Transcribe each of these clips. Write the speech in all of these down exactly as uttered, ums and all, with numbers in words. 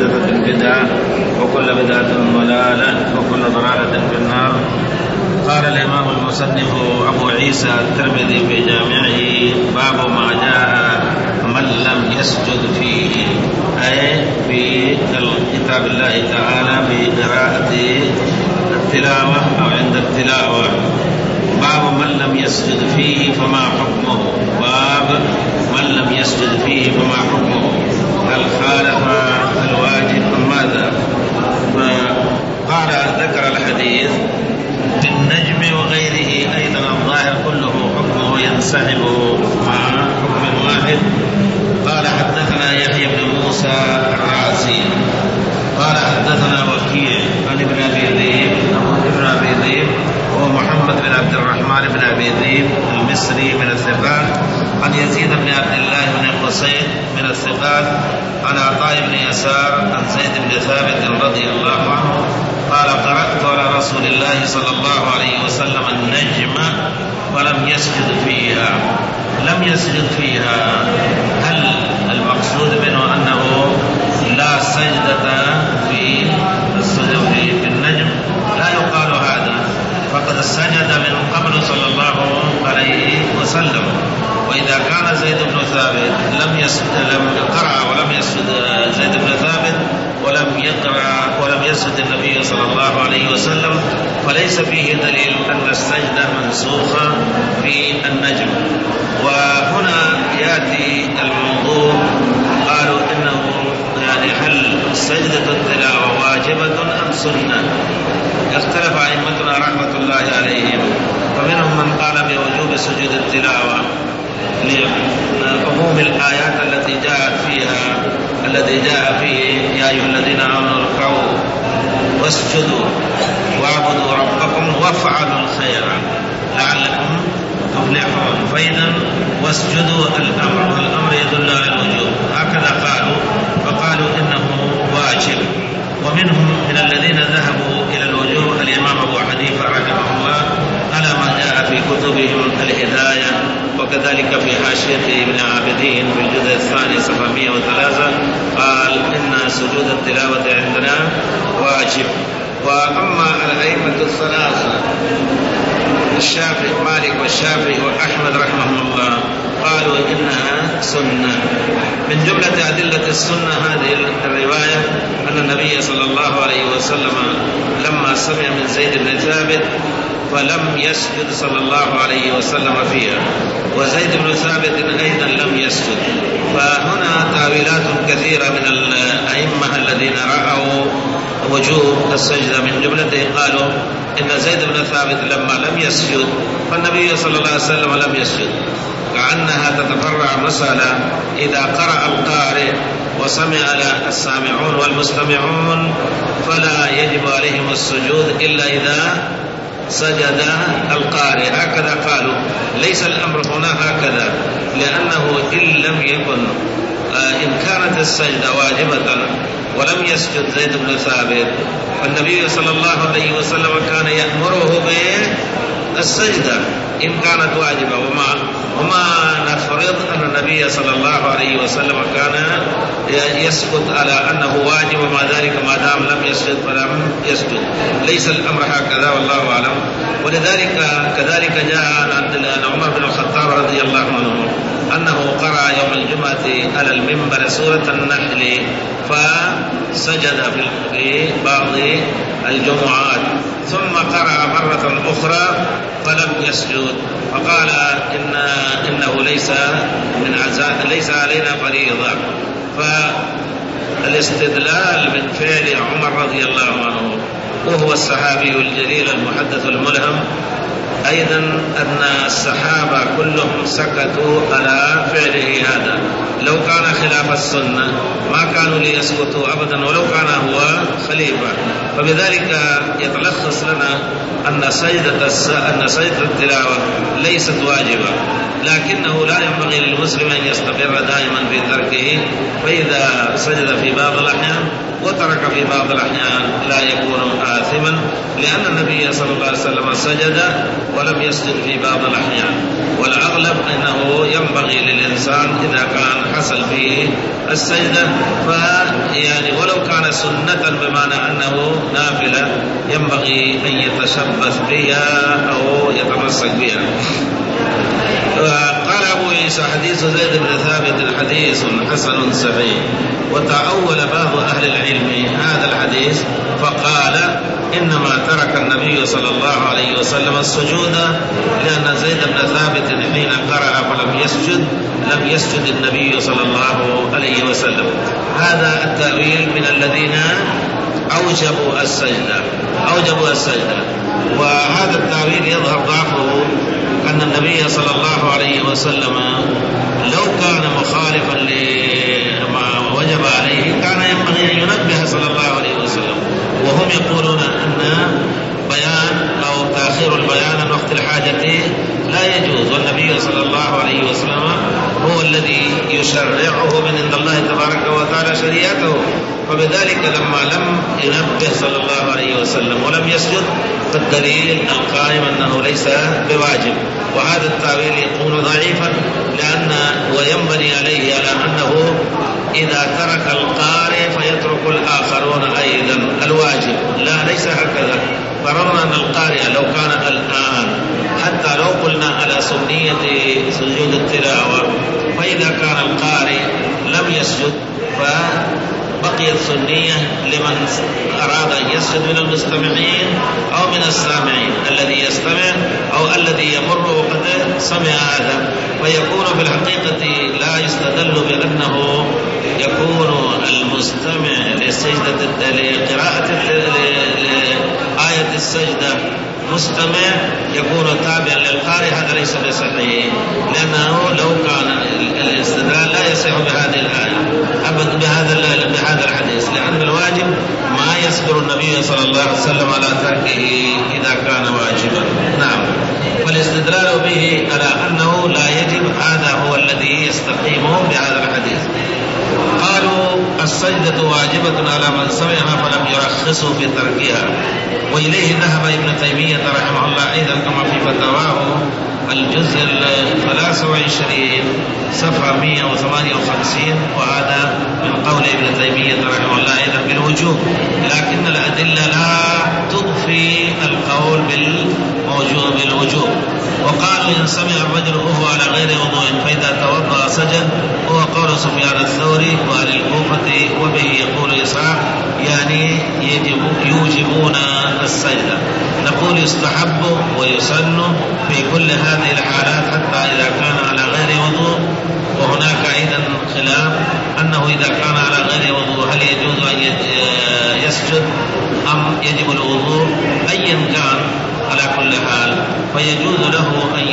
محدثة بدعة وكل بدعة ضلالة وكل ضلالة في النار. قال الإمام المصنف أبو عيسى الترمذي في جامعه: باب ما جاء من لم يسجد فيه، أي في كتاب الله تعالى بقراءة التلاوة أو عند التلاوة. باب من لم يسجد فيه فما حكمه، باب من لم يسجد فيه فما حكمه، هل خالف الواجب أم ماذا؟ فقال ذكر الحديث بالنجم وغيره أيضا الظاهر كله حكمه ينسحب مع حكم واحد. قال حدثنا يحيى بن موسى الرازي قال حدثنا وكيع عن ابن أبي ذئب ابن أبي ذئب وهو محمد بن عبد الرحمن بن أبي ذئب المصري من الثقات، عن يزيد بن عبد الله بن قصيد من الثقات، عن عطاء بن يسار عن زيد بن ثابت رضي الله عنه قال: قرأت على رسول الله صلى الله عليه وسلم النجم ولم يسجد فيها. لم يسجد فيها، هل المقصود منه أنه لا سجدة في السجود في النجم؟ لا يقال هذا، فقد سجد من قبل صلى الله عليه وسلم. وإذا كان زيد بن ثابت لم يسجد لم يقرأ ولم يسجد زيد بن ثابت ولم يقرأ ولم يسجد النبي صلى الله عليه وسلم، فليس فيه دليل أن السجدة منسوخة في النجم. وهنا يأتي الموضوع، قالوا إنه يعني هل سجدة التلاوة واجبة أم سنة؟ اختلف أئمتنا رحمة الله عليهم، فمنهم من قال بوجوب سجود التلاوة لعموم الآيات التي جاءت فيها، الذي جاء فيه: يا أيها الذين آمنوا اركعوا واسجدوا واعبدوا ربكم وافعلوا الخير لعلكم تفلحون. فإذا واسجدوا الأمر، والأمر يدل على الوجوب، هكذا قالوا، فقالوا إنه واجب. ومنهم من الذين ذهبوا إلى الوجوب الإمام أبو حنيفة رحمه الله على ما جاء في كتبهم الهداية، وكذلك في حاشية ابن عابدين في الجزء الثاني صفحة مئة وثلاثة قال إن سجود التلاوة عندنا واجب. وأما الأئمة الثلاثة الشافعي مالك والشافعي وأحمد رحمه الله قالوا إنها سنة. من جملة أدلة السنة هذه الرواية أن النبي صلى الله عليه وسلم لما سمع من زيد بن ثابت فلم يسجد صلى الله عليه وسلم فيها، وزيد بن ثابت أيضا لم يسجد. فهنا تاويلات كثيرة من الأئمة الذين رأوا وجوب السجدة، من جملته قالوا إن زيد بن ثابت لما لم يسجد فالنبي صلى الله عليه وسلم لم يسجد، كأنها تتفرع مسألة: إذا قرأ القارئ وسمع السامعون والمستمعون فلا يجب عليهم السجود إلا إذا سجد القارئ. هكذا قالوا. ليس الأمر هنا هكذا، لأنه إن لم يكن إن كانت السجدة واجبة ولم يسجد زيد بن ثابت فالنبي صلى الله عليه وسلم كان يأمره بالسجدة إن كانت واجبة، وما, وما نفرض أن النبي صلى الله عليه وسلم كان يسكت على أنه واجب، ومع ذلك ما دام لم يسجد فلم يسجد. ليس الأمر هكذا والله أعلم. ولذلك كذلك جاء عن عمر بن الخطاب رضي الله عنه أنه قرأ يوم الجمعة على المنبر سورة النحل فسجد في بعض الجمعات، ثم قرأ مرة أخرى فلم يسجد، فقال إن إنه ليس من عزاء ليس علينا فريضة. فالاستدلال من فعل عمر رضي الله عنه وهو الصحابي الجليل المحدث الملهم أيضا أن الصحابة كلهم سكتوا على فعله هذا. لو كان خلاف السنة ما كانوا ليسكتوا أبدا ولو كان هو خليفة. فبذلك يتلخص لنا أن سجدة أن سجدة التلاوة ليست واجبة، لكنه لا ينبغي للمسلم أن يستمر دائما في تركه، فإذا سجد في بعض الأحيان وترك في بعض الأحيان لا يكون آثما، لأن النبي صلى الله عليه وسلم سجد ولم يسجد في بعض الأحيان. والأغلب أنه ينبغي للإنسان إذا كان حصل فيه السجدة فيعني ولو كان كان سنة بمعنى أنه نافلة ينبغي أن يتشبث بها أو يتمسك بها. قال أبو عيسى حديث زيد بن ثابت حديث حسن صحيح. وتأول بعض أهل العلم هذا الحديث فقال إنما ترك النبي صلى الله عليه وسلم السجود لأن زيد بن ثابت حين قرأ فلم يسجد لم يسجد النبي صلى الله عليه وسلم. هذا التأويل من الذين أوجبوا السجدة أوجبوا السجدة وهذا التأويل يظهر ضعفه أن النبي صلى الله عليه وسلم لو كان مخالفا لما وجب عليه كان ينبغي أن ينبه صلى الله عليه وسلم. وهم يقولون أن بيان أو تأخير البيان عن وقت الحاجة لا يجوز، والنبي صلى الله عليه وسلم هو الذي يشرعه من عند الله تبارك وتعالى شريعته. فبذلك لما لم ينبه صلى الله عليه وسلم ولم يسجد فالدليل القائم أنه ليس بواجب. وهذا التأويل يكون ضعيفا لأن وينبني عليه على أنه إذا ترك القارئ فيترك الآخرون أيضا الواجب. لا، ليس هكذا. فرضنا أن القارئ لو كان الآن حتى لو قلنا على سنية سجود التلاوة فإذا كان القارئ لم يسجد فبقيت سنية لمن أراد أن يسجد من المستمعين أو من السامعين، الذي يستمع أو الذي يمر وقد سمع هذا. فيكون في الحقيقة لا يستدل بأنه يكون المستمع للسجدة لقراءة لآية السجدة مستمع يكون تابعا للقارئ، هذا ليس بصحيح، لأنه لو كان الاستدلال لا يصح بهذه الآية أبدا بهذا بهذا الحديث، لأن الواجب ما يصبر النبي صلى الله عليه وسلم على تركه إذا كان واجبا. نعم، فالاستدلال به على أنه لا يجب هذا هو الذي يستقيم بهذا الحديث. قالوا السجدة واجبة على من سمعها فلم يرخصوا في تركها، وإليه ذهب ابن تيمية رحمه الله أيضا كما في فتاواه الجزء الثلاث وعشرين صفحة مئة وثمانية وخمسين، وهذا من قول ابن تيمية رحمه الله أيضا بالوجوب، لكن الأدلة لا تضفي القول بالوجوب بالوجوب. وقالوا إن سمع الرجل وهو على غير وضوء فإذا توضأ سجد، وهو قول سفيان الثوري وأهل الكوفة، وبه يقول إسحاق يعني يجب يوجبون السجدة. نقول يستحب ويسن في كل هذه الحالات حتى إذا كان على غير وضوء. وهناك أيضا خلاف أنه إذا كان على غير وضوء هل يجوز أن يسجد أم يجب الوضوء؟ أيا كان على كل حال فيجوز له أن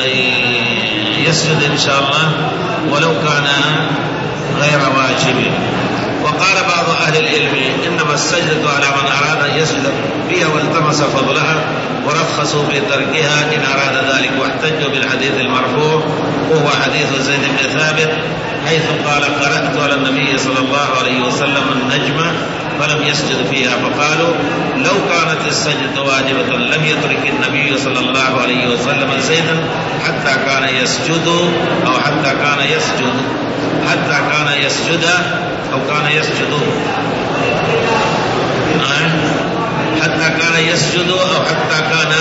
يسجد إن شاء الله ولو كان غير واجب. وقال بعض أهل العلم إنما السجدة على من أراد أن يسجد فيها والتمس فضلها، ورخصوا في تركها إن أراد ذلك، واحتجوا بالحديث المرفوع وهو حديث زيد بن ثابت حيث قال قرأت على النبي صلى الله عليه وسلم النجمة فلم يسجد فيها، فقالوا لو كانت السجدة واجبة لم يترك النبي صلى الله عليه وسلم زيدا حتى كان يسجد أو حتى كان يسجد حتى كان يسجد أو كان يسجد حتى كان يسجد أو حتى كان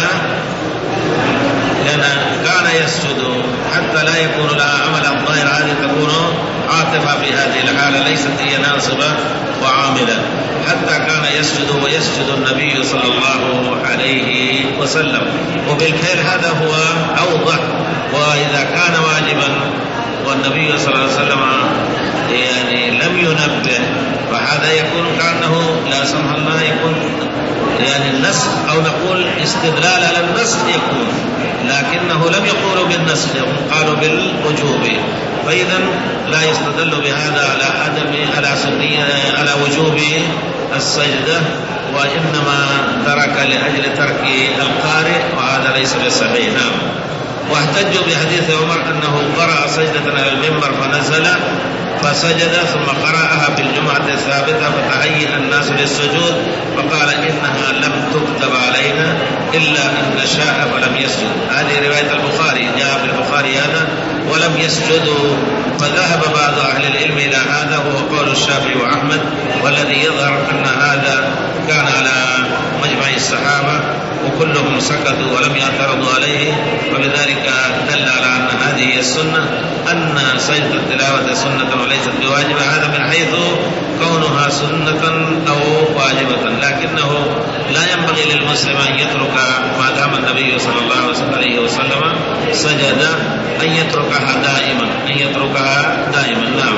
لأن كان يسجد حتى لا يكون لها عمل الظاهر، هذه تكون عاطفة في هذه الحالة ليست هي ناصبة وعاملة. حتى كان يسجد ويسجد النبي صلى الله عليه وسلم، وبالفعل هذا هو أوضح. وإذا كان واجبا والنبي صلى الله عليه وسلم يعني لم ينبه فهذا يكون كأنه لا سمح الله يكون يعني النسخ أو نقول استدلال على النسخ يكون، لكنه لم يقولوا بالنسخ، قالوا بالوجوب. فإذا لا يستدل بهذا على عدم على سنية على وجوب السجدة، وإنما ترك لأجل ترك القارئ، وهذا ليس بصحيح. نعم. واحتجوا بحديث عمر أنه قرأ سجدة على المنبر فنزل فسجد ثم قرأها في الجمعة الثابتة فتهيأ الناس للسجود، فقال إنها لم تكتب علينا إلا أن نشاء فلم يسجد. هذه رواية البخاري، جاء في البخاري هذا ولم يسجدوا فذهب بعض أهل العلم إلى هذا، وهو قول الشافعي وأحمد، والذي يظهر أن هذا كان على مجمع الصحابة وكلهم سكتوا ولم يعترضوا عليه، وبذلك دل على أن هذه السنة، أن سجدة التلاوة سنة وليست بواجبة، هذا من حيث كونها سنة أو واجبة، لكنه لا ينبغي للمسلم أن يترك ما دام النبي صلى الله عليه وسلم سجد أن يتركها دائما أن يتركها دائما نعم.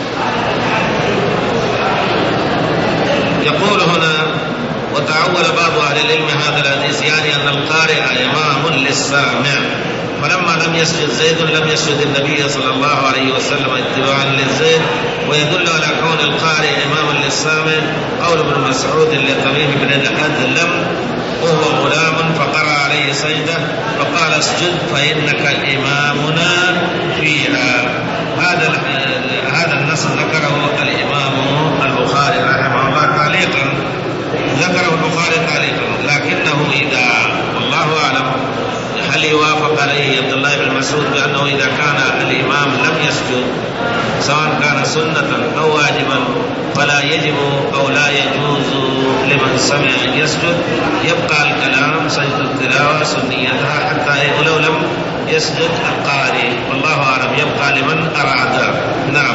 يقول هنا: وتعول بعض أهل العلم هذا الحديث يعني أن القارئ إمام للسامع، فلما لم يسجد زيد لم يسجد النبي صلى الله عليه وسلم اتباعا للزيد. ويدل على كون القارئ إماما للسامع قول ابن مسعود لتميم بن الأدلم وهو غلام فقرأ عليه سجدة فقال: اسجد فإنك إمامنا فيها. هذا هذا النص ذكره الإمام البخاري رحمه الله تعليقا، ذكره البخاري تعليقا، لكنه إذا والله أعلم هل يوافق عليه عبد الله بن مسعود بأنه إذا كان الإمام لم يسجد سواء كان سنة أو واجبا فلا يجب أو لا يجوز لمن سمع أن يسجد، يبقى الكلام سجد التلاوة سنيتها حتى ولو لم يسجد القارئ، والله أعلم، يبقى لمن أراد. نعم.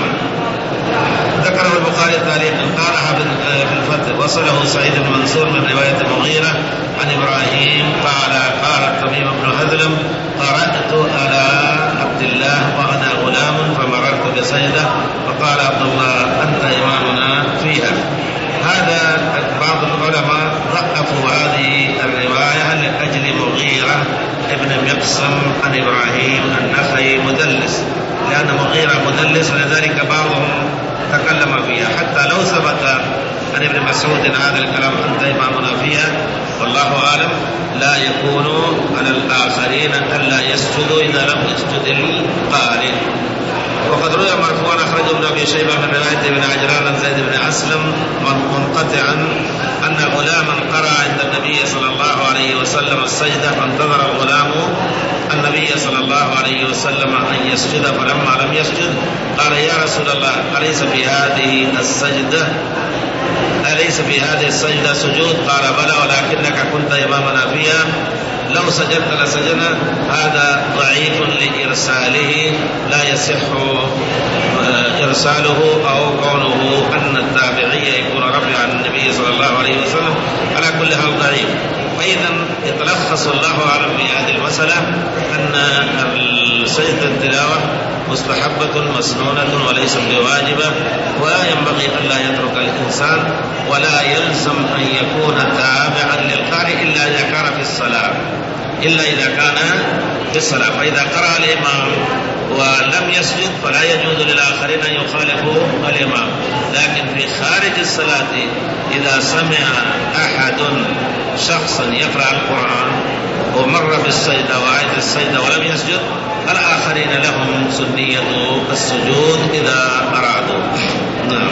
ذكره البخاري تعليقا، قالها في الفتح، وصله سعيد بن منصور من رواية المغيرة عن إبراهيم قال: قال تميم بن أدلم: قرأت على عبد الله وأنا غلام فمررت بسجدة فقال عبد الله: أنت إمامنا فيها. هذا بعض العلماء ضعفوا هذه الرواية لأجل مغيرة ابن مقسم عن إبراهيم النخعي مدلس، لأن مغيرة مدلس، ولذلك بعضهم تكلم فيها، حتى لو ثبت عن ابن مسعود هذا الكلام أنت إمامنا فيها، والله أعلم، لا يكون على الآخرين ألا يسجدوا إذا لم يسجد القارئ. وقد روي مرفوعا أخرجه ابن أبي شيبة من رواية ابن عجلان عن زيد بن أسلم منقطعا أن غلاما قرأ عند النبي صلى الله عليه وسلم السجدة فانتظر الغلام النبي صلى الله عليه وسلم أن يسجد، فلما لم يسجد قال: يا رسول الله، أليس في هذه السجدة أليس في هذه السجدة سجود؟ قال: بلى، ولكنك كنت إمامنا فيها، لو سجدت لسجدنا. هذا ضعيف لإرساله، لا يصح إرساله أو كونه أن التابعية يكون رفع عن النبي صلى الله عليه وسلم، على كل حال ضعيف. فإذا يتلخص الله أعلم في هذه المسألة أن سجدة التلاوة مستحبة مسنونة وليست بواجبة، وينبغي أن لا يترك الإنسان، ولا يلزم أن يكون تابعا للقارئ إلا إذا كان في الصلاة إلا إذا كان في الصلاة فإذا قرأ الإمام ولم يسجد فلا يجوز للآخرين أن يخالفوا الإمام. لكن في خارج الصلاة إذا سمع أحد شخصا يقرأ القرآن ومر بالسجدة وآية السجدة ولم يسجد، الآخرين لهم سنية السجود إذا أرادوا. نعم.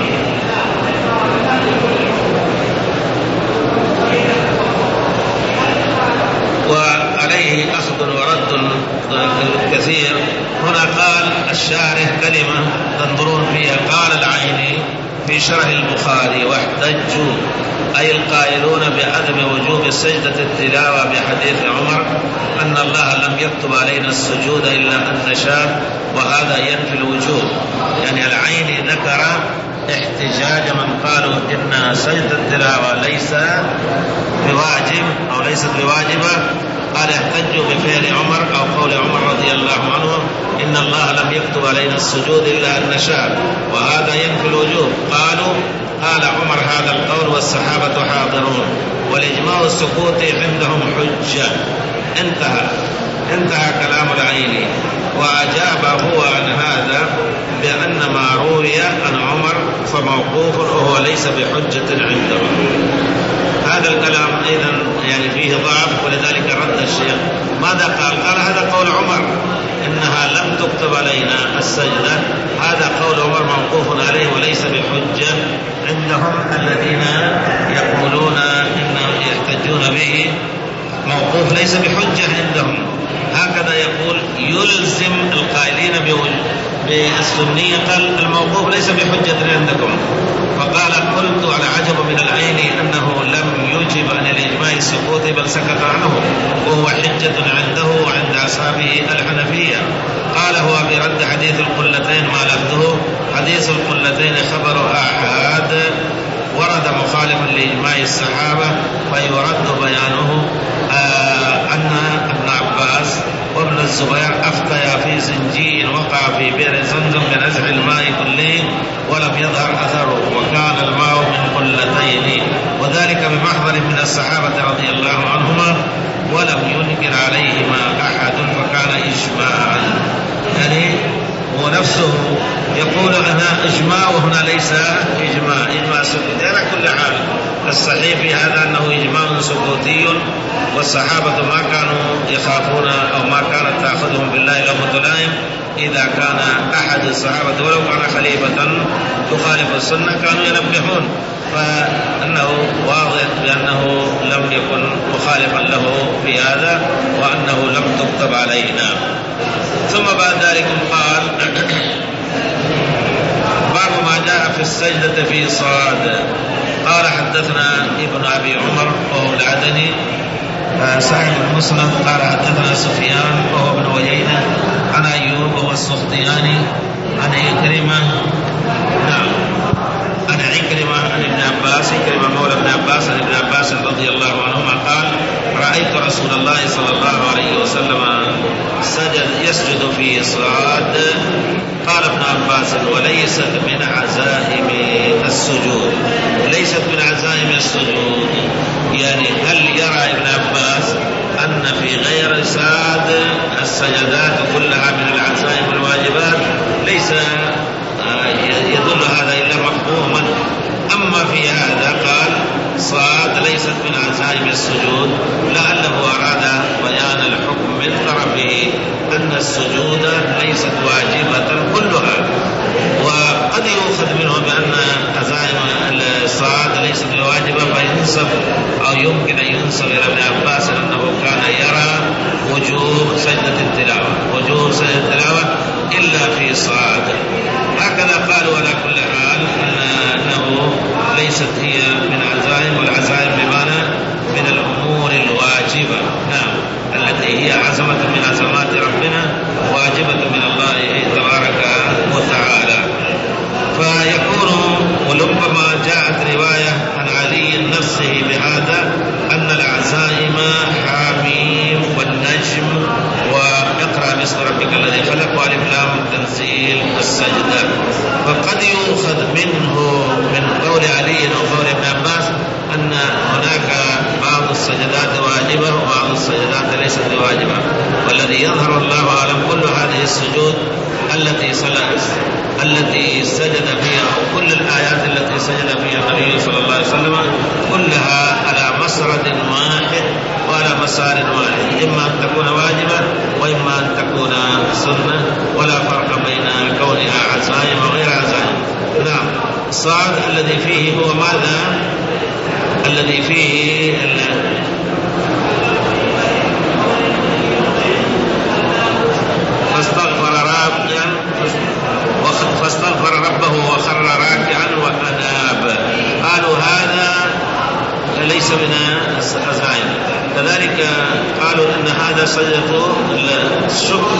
وعليه أخذ ورد كثير. هنا قال الشارح كلمة تنظرون فيها، قال العيني في شرح البخاري: واحتجوا أي القائلون بعدم وجوب سجدة التلاوة بحديث عمر أن الله لم يكتب علينا السجود إلا أن نشاء، وهذا ينفي الوجوب. يعني العيني ذكر احتجاج من قالوا إن سجدة التلاوة ليس بواجب أو ليست بواجبة، قال احتجوا بفعل عمر أو قول عمر رضي الله عنه إن الله لم يكتب علينا السجود إلا أن نشاء، وهذا ينفي الوجوب. قالوا قال عمر هذا القول والصحابة حاضرون، والإجماع السكوت عندهم حجة. انتهى انتهى كلام العيني. وأجاب هو عن هذا بأن ما روي عن عمر فموقوف وهو ليس بحجة عندهم. هذا الكلام أيضا يعني فيه ضعف، ولذلك رد الشيخ. ماذا قال؟ قال هذا قول عمر إنها لم تكتب علينا السجدة، هذا قول عمر موقوف عليه وليس بحجة عندهم الذين يقولون إنهم يحتجون به، موقوف ليس بحجة عندهم. هكذا يقول يلزم القائلين بالسنية قال الموقوف ليس بحجة عندكم. فقال قلت على عجب من العين أنه لم يجب عن الإجماع السقوطي بل سكت عنه وهو حجة عنده وعند أصحابه الحنفية. قال هو برد حديث القلتين ما لفظه حديث القلتين خبر آحاد ورد مخالفا لإجماع الصحابة فيرد بيانه آه أن ابن عباس وابن الزبير أفتيا في زنجي وقع في بئر زمزم بنزع الماء كله ولم يظهر أثره وكان الماء من قلتين وذلك بمحضر من الصحابة رضي الله عنهما ولم ينكر عليهما أحد فكان إجماعا. يعني هو نفسه يقول أنا إجماع وهنا ليس إجماع إجماع سكوتي. على كل حال الصحيح في هذا أنه إجماع سكوتي والصحابة ما كانوا يخافون أو ما كانت تأخذهم بالله لومة لائم إذا كان أحد الصحابة ولو كان خليفة يخالف السنة كانوا ينبهون فأنه واضح بأنه لم يكن مخالفا له في هذا وأنه لم تكتب علينا. ثم بعد ذلك قال باب ما جاء في السجدة في صاد. قال حدثنا ابن أبي عمر وهو العدني صاحب المسند قال حدثنا سفيان وهو ابن عيينة عن أيوب وهو السختياني عن عكرمة نعم عن عكرمة عن ابن عباس عكرمة مولى ابن عباس عن ابن عباس رضي الله عنهما قال رأيت رسول الله صلى الله عليه وسلم سجد يسجد في صاد. قال ابن عباس وليست من عزائم السجود ليست من عزائم السجود. يعني هل يرى ابن عباس أن في غير صاد السجدات كلها من العزائم الواجبات؟ ليس يدل هذا إلا مفهوما. أما في هذا قال صاد ليست من عزائم السجود لعله أراد بيان الحكم من طرفه أن السجود ليست واجبة كلها. وقد يؤخذ منه بأن عزائم الصاد ليست واجبة فينسب أو يمكن أن ينسب إلى ابن عباس أنه كان يرى وجوب سجدة التلاوة وجوب سجدة التلاوة إلا في صاد. هكذا قالوا على كل حال أنه ليست هي من عزائم والعزائم بمعنى من الأمور الواجبة نعم التي هي عزمة من عزمات ربنا واجبة من الله تبارك وتعالى. فيكون ولربما جاءت رواية عن علي نفسه بهذا أن العزائم حاميم والنجم واقرأ باسم ربك الذي خلق والف لام تنزيل والسجدة. فقد يؤخذ منه من قول علي وقول ابن عباس أن هناك بعض السجدات واجبة وبعض السجدات ليست واجبة والذي يظهر الله أعلم كل هذه السجود التي صلت التي سجد فيها وكل الآيات التي سجد فيها النبي صلى الله عليه وسلم كلها على مسرد واحد وعلى مسار واحد إما أن تكون واجبة وإما أن تكون سنة ولا فرق بين كونها عزائم وغير عزائم. نعم الصعد الذي فيه هو ماذا الذي فيه فاستغفر راكعا فاستغفر ربه وخر راكعا وأناب. قالوا هذا ليس من العزائم. كذلك قالوا أن هذا سجدة الشكر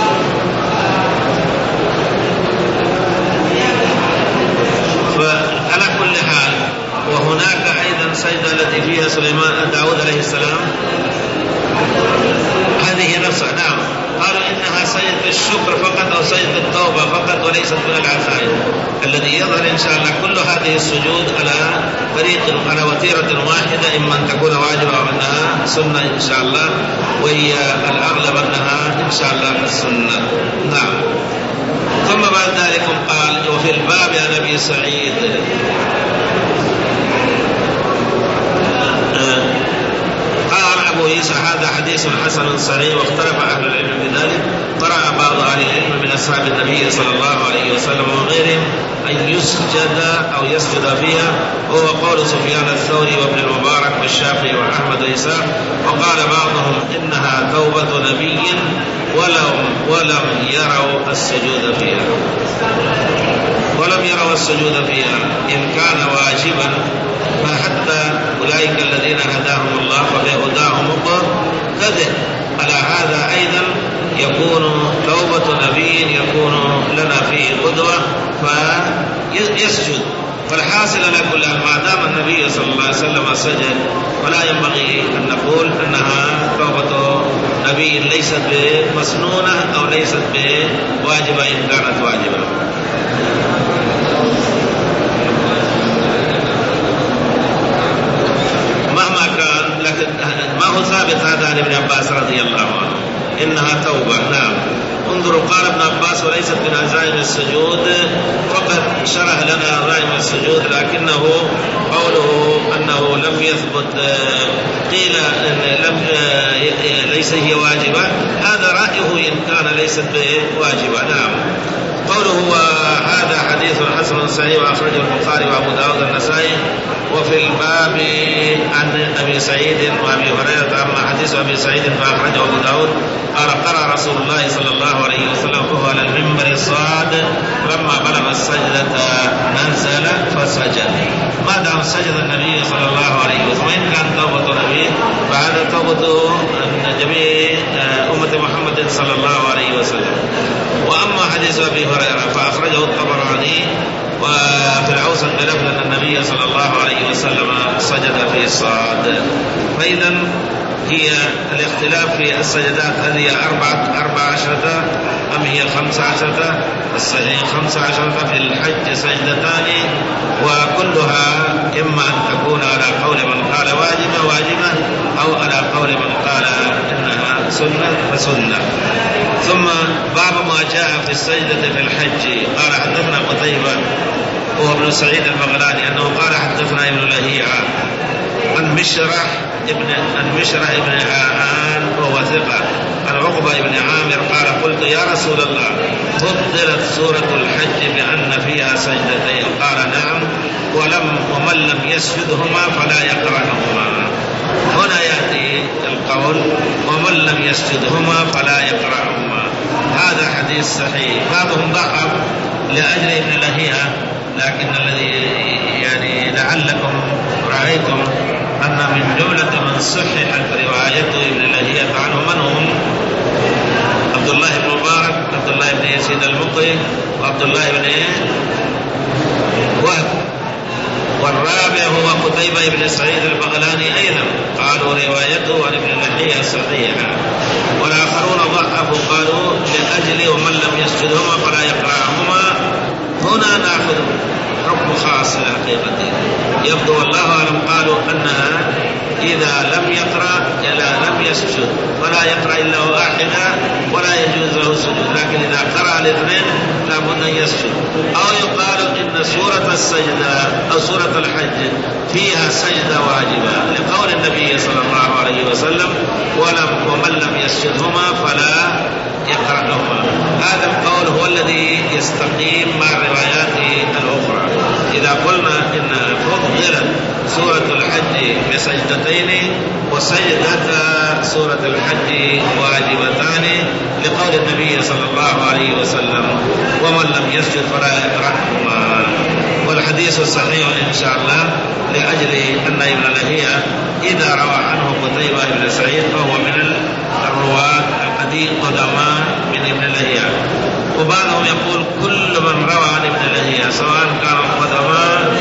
فعلى كل حال. وهناك أيضا سجدة التي فيها سليمان داود عليه السلام هذه نفسها نعم قالوا إنها سجدة الشكر فقط أو سجدة التوبة فقط وليست من العزائم. الذي يظهر إن شاء الله كل هذه السجود على طريق على وتيرة واحدة إما أن تكون واجبة أو أنها سنة إن شاء الله وهي الأغلب أنها إن شاء الله السنة. نعم. ثم بعد ذلك قال وفي الباب عن أبي سعيد قال أبو عيسى هذا حديث حسن صحيح واختلف أهل العلم بذلك. قرأ بعض أهل العلم من أصحاب النبي صلى الله عليه وسلم وغيرهم أن يسجد أو يسجد فيها، وهو قول سفيان الثوري وابن المبارك والشافعي وأحمد وإسحاق. وقال بعضهم إنها توبة نبي ولم, ولم يروا السجود فيها ولم يروا السجود فيها إن كان واجبا، فحتى أولئك الذين هداهم الله فبهداه مقتدئ. على هذا أيضا يكون توبة نبي يكون لنا فيه قدوة فيسجد. فالحاصل لكل ما دام النبي صلى الله عليه وسلم سجد فلا ينبغي أن نقول أنها توبة نبي ليست بمسنونة أو ليست بواجبة إن كانت واجبة. مهما كان، لكن ما هو ثابت هذا عن ابن عباس رضي الله عنه إنها توبة. نعم، انظروا قال ابن عباس وليست من عزائم السجود، فقد شرح لنا عزائم السجود، لكنه قوله أنه لم يثبت قيل إن لم ليس هي واجبة، هذا رأيه إن كان ليست واجبة. نعم. قوله وهذا حديث حسن صحيح وأخرجه البخاري وأبو داود والنسائي. وفي الباب عن أبي سعيد وأبي هريرة، أما حديث أبي سعيد فأخرجه أبو داود قال قرأ رسول الله صلى الله عليه وسلم وهو على المنبر الصاد لما بلغ السجدة نزل فسجد. ما دام سجد النبي صلى الله عليه وسلم وإن كان توبة نبي فهذا توبة جميع أمة محمد صلى الله عليه وسلم. وأما حديث أبي هريرة فأخرجه الطبراني وفي الأوسط بلفظ أن النبي صلى الله عليه وسلم سجد في الصاد. فإذا هي الاختلاف في السجدات هل هي أربعة أربع عشرة أم هي خمسة عشرة؟ الصحيح خمسة عشرة. في الحج سجدتان، وكلها إما أن تكون على قول من قال واجبة واجبة أو على قول من قال إنها سنة فسنة. ثم باب ما جاء في السجدة في الحج. قال حدثنا قتيبة وهو ابن سعيد البغلاني أنه قال حدثنا ابن لهيعة عن مشرح ابن عن مشرح ابن عان وهو ثقة عن عقبة ابن عامر قال قلت يا رسول الله فضلت سورة الحج بأن فيها سجدتين؟ قال نعم، ولم ومن لم يسجدهما فلا يقرأهما. هنا يأتي القول ومن لم يسجدهما فلا يقرأهما. هذا حديث صحيح. بعضهم ضعف لأجل ابن لهيعة، لكن الذي يعني لعلكم رأيتم أن من جملة من صححت روايته ابن لهيعة عنه من هم؟ عبد الله بن مبارك، عبد الله بن يزيد المقري، وعبد الله بن وهب. والرابع هو قتيبة بن سعيد البغلاني أيضا قالوا روايته عن ابن لهيعة صحيحة. والآخرون ضعفوا قالوا لأجل ومن لم يسجدهما فلا يقرأهما. هنا نأخذ حكم خاص الحقيقة يبدو والله أعلم. قالوا أنها إذا لم يقرأ إلا لم يسجد فلا يقرأ إلا واحدا ولا يجوز له السجود، لكن إذا قرأ الاثنين لابد أن يسجد. أو يقال إن سورة السجدة أو سورة الحج فيها سجدة واجبة لقول النبي صلى الله عليه وسلم ولم ومن لم يسجدهما فلا يقرأهما. هذا القول هو الذي يستقيم مع الروايات الأخرى. إذا قلنا إن فضلت سورة الحج بسجدتين وسجدة سورة الحج واجبتان لقول النبي صلى الله عليه وسلم ومن لم يسجد فلا يقرأهما. والحديث الصحيح إن شاء الله لأجل أن ابن لهيعة إذا روى عنه قتيبة بن سعيد فهو من الرواة القديم قدماء من ابن لهيعة. وبعضهم يقول كل من روى عن ابن لهيعة سواء كانوا قدماء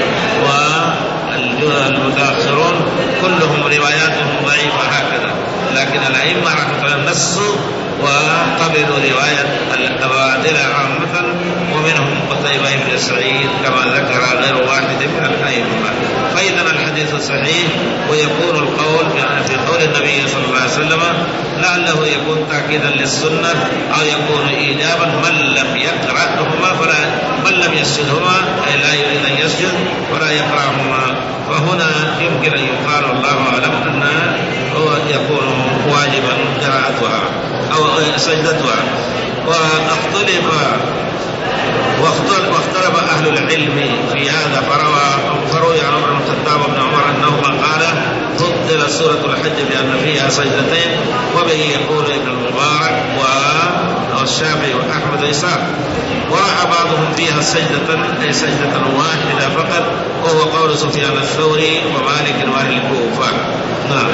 والمتأخرون كلهم رواياتهم ضعيفة هكذا، لكن الأئمة رحمة الله نصوا وقبلوا رواية الأبادلة عامة ومنهم قتيبة بن سعيد كما ذكر غير واحد من الأئمة. فإذا الحديث صحيح ويكون القول في قول النبي صلى الله عليه وسلم لعله يكون تأكيدا للسنة أو يكون إيجابا من لم يقرأهما فلا من لم يسجدهما أي لا يريد أن يسجد ولا يقرأهما. فهنا يمكن أن يقال الله أعلم أن يكون واجبا قراءتها أو سجدتها. واختلف واختلف أهل العلم في هذا، فروى فروي عن عمر بن الخطاب وابن عمر أنهما قال فضل سورة الحج بأن فيها سجدتين، وبه يقول ابن المبارك والشافعي وأحمد وإسحاق. ورأى بعضهم فيها سجدة أي سجدة واحدة فقط، وهو قول سفيان الثوري ومالك وأهل الكوفة. نعم.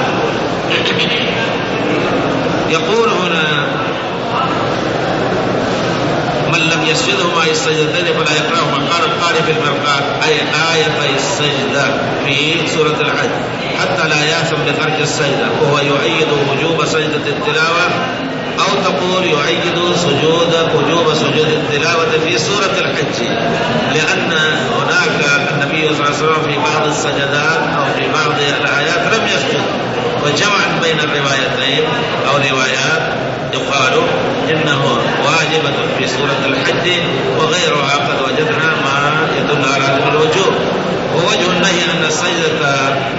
يقول هنا من لم يسجدهما أي السجدتين فلا يقرأهما. قال القارئ في المرقات أي آية السجدة في سورة الحج حتى لا يأثم بترك السجدة، وهو يؤيد وجوب سجدة التلاوة، أو تقول يؤيد سجود وجوب سجود التلاوة في سورة الحج، لأن هناك النبي صلى الله عليه وسلم في بعض السجدات أو في بعض الآيات لم يسجد، وجمعا بين الروايتين أو روايات يقال إنه واجبة في سورة الحج وغيرها قد وجدنا ما يدل على عدم الوجوب. ووجه النهي أن السجدة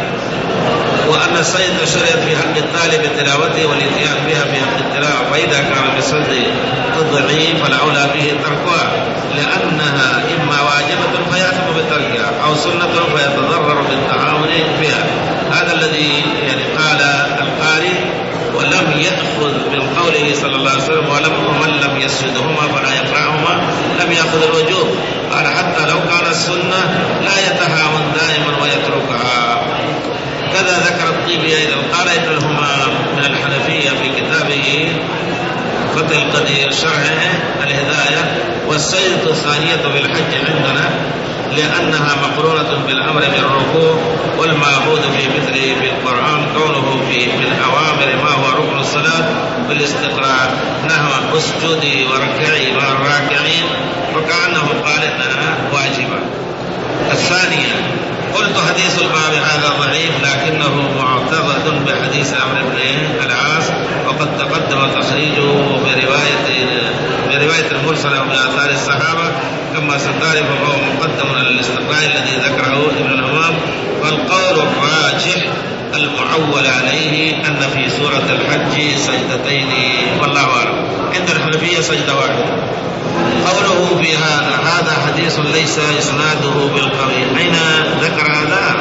وأن السجدة شرعت في حق الطالب بتلاوته والاتيان بها في حق التلاوة، فإذا كان بالسجد الضعيف فالأولى به تركها، لأنها إما واجبة فيأثم بتركها أو سنة فيتضرر بالتعاون بها. هذا الذي يعني قال القارئ ولم يأخذ من قوله صلى الله عليه وسلم ولم ومن لم يسجدهما فلا يقرأهما لم يأخذ الوجوب. قال حتى لو كان السنة لا يتهاون دائما ويتركها. كذا ذكر الطيبي أيضا قال ابن الهمام من الحنفية في كتابه فتح القدير شرحه الهداية: والسجدة الثانية في الحج عندنا لأنها مقرونة بالأمر بالركوع، والمعبود في مثله في القرآن كونه في من أوامر ما هو ركن الصلاة بالاستقراء نحو اسجدي وركعي مع الراكعين، فكأنه قال إنها واجبة. الثانية قلت حديث الباب هذا ضعيف لكنه معتقد بحديث عمرو بن العاص، وقد تقدم تخريجه برواية برواية المرسلة من آثار الصحابة كما ستعرف، فهو مقدم على الاستقراء الذي ذكره ابن الهمام. فالقول الراجح المعول عليه أن في سورة الحج سجدتين، والله أعلم. عند الحنفية سجدة واحدة. قوله في هذا هذا حديث ليس إسناده بالقوي، أين ذكر هذا؟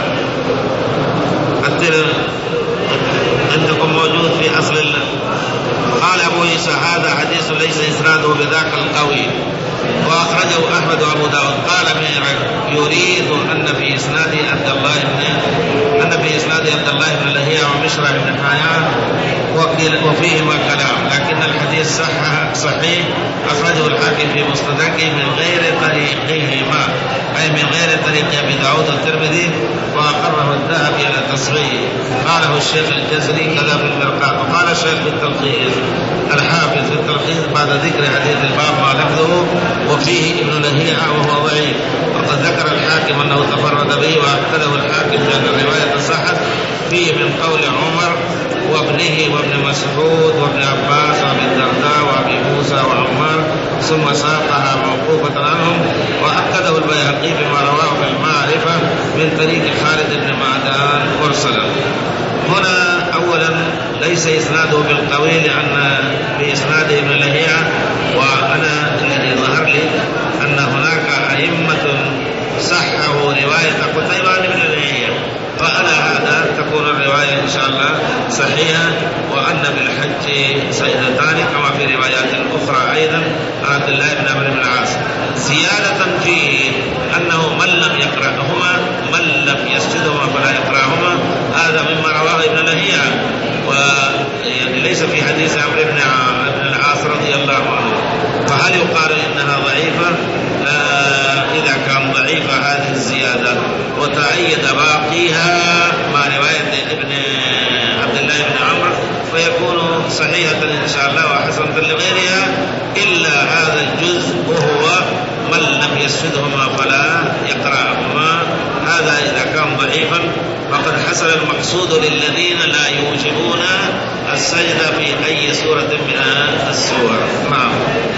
عندكم موجود في أصل الله. قال أبو عيسى هذا حديث ليس إسناده بذاك القوي، وأخرجه أحمد وأبو داود. قال يريد أن في إسناد عبد الله بن أن في إسناد عبد الله بن لهيعة ومشرع بن حيان وفيهما كلام، لكن الحديث صح صحيح. أخرجه الحاكم في مستدركه من غير طريقهما، أي من غير طريق أبي داود والترمذي، وأقره الذهبي على تصحيحه. قاله الشيخ الجزري كذا في المرقات. وقال الشيخ في التلخيص الحافظ في التلخيص بعد ذكر حديث الباب ما لفظه وفيه ابن لهيعة وهو ضعيف، وقد ذكر الحاكم أنه تفرد به، وأكده الحاكم بأن الرواية صحت فيه من قول عمر وابنه وابن مسعود وابن عباس وابن الدرداء وابي موسى وعمار، ثم ساقها موقوفة عنهم. وأكده البيهقي بما رواه في المعرفة من طريق خالد بن معدان مرسلا. هنا أولا ليس إسناده بالقوي لأن بإسناده ابن لهيعة، وأنا الذي ظهر لي أن هناك أئمة صحوا رواية قتيبة بن لهيعة، فعلى هذا تكون الرواية إن شاء الله صحيحة، وأن بالحج سجدتان كما في روايات أخرى أيضا عن عبد الله بن عمرو بن العاص. زيادة فيه أنه من لم يقرأهما من لم يسجدهما فلا يقرأهما، هذا مما رواه ابن لهيعة، ويعني ليس في حديث عمرو بن العاص رضي الله عنه. فهل يقال إنها ضعيفة؟ آه إذا كان ضعيفة هذه الزيادة وتأيد باقيها مع رواية ابن عبد الله بن عمرو فيكون صحيحة إن شاء الله وحسنة لغيرها، إلا هذا الجزء وهو من لم يسجدهما فلا يقرأهما. هذا إذا كان ضعيفا فقد حصل المقصود للذين لا يوجبون السجدة في أي سورة من السور. نعم.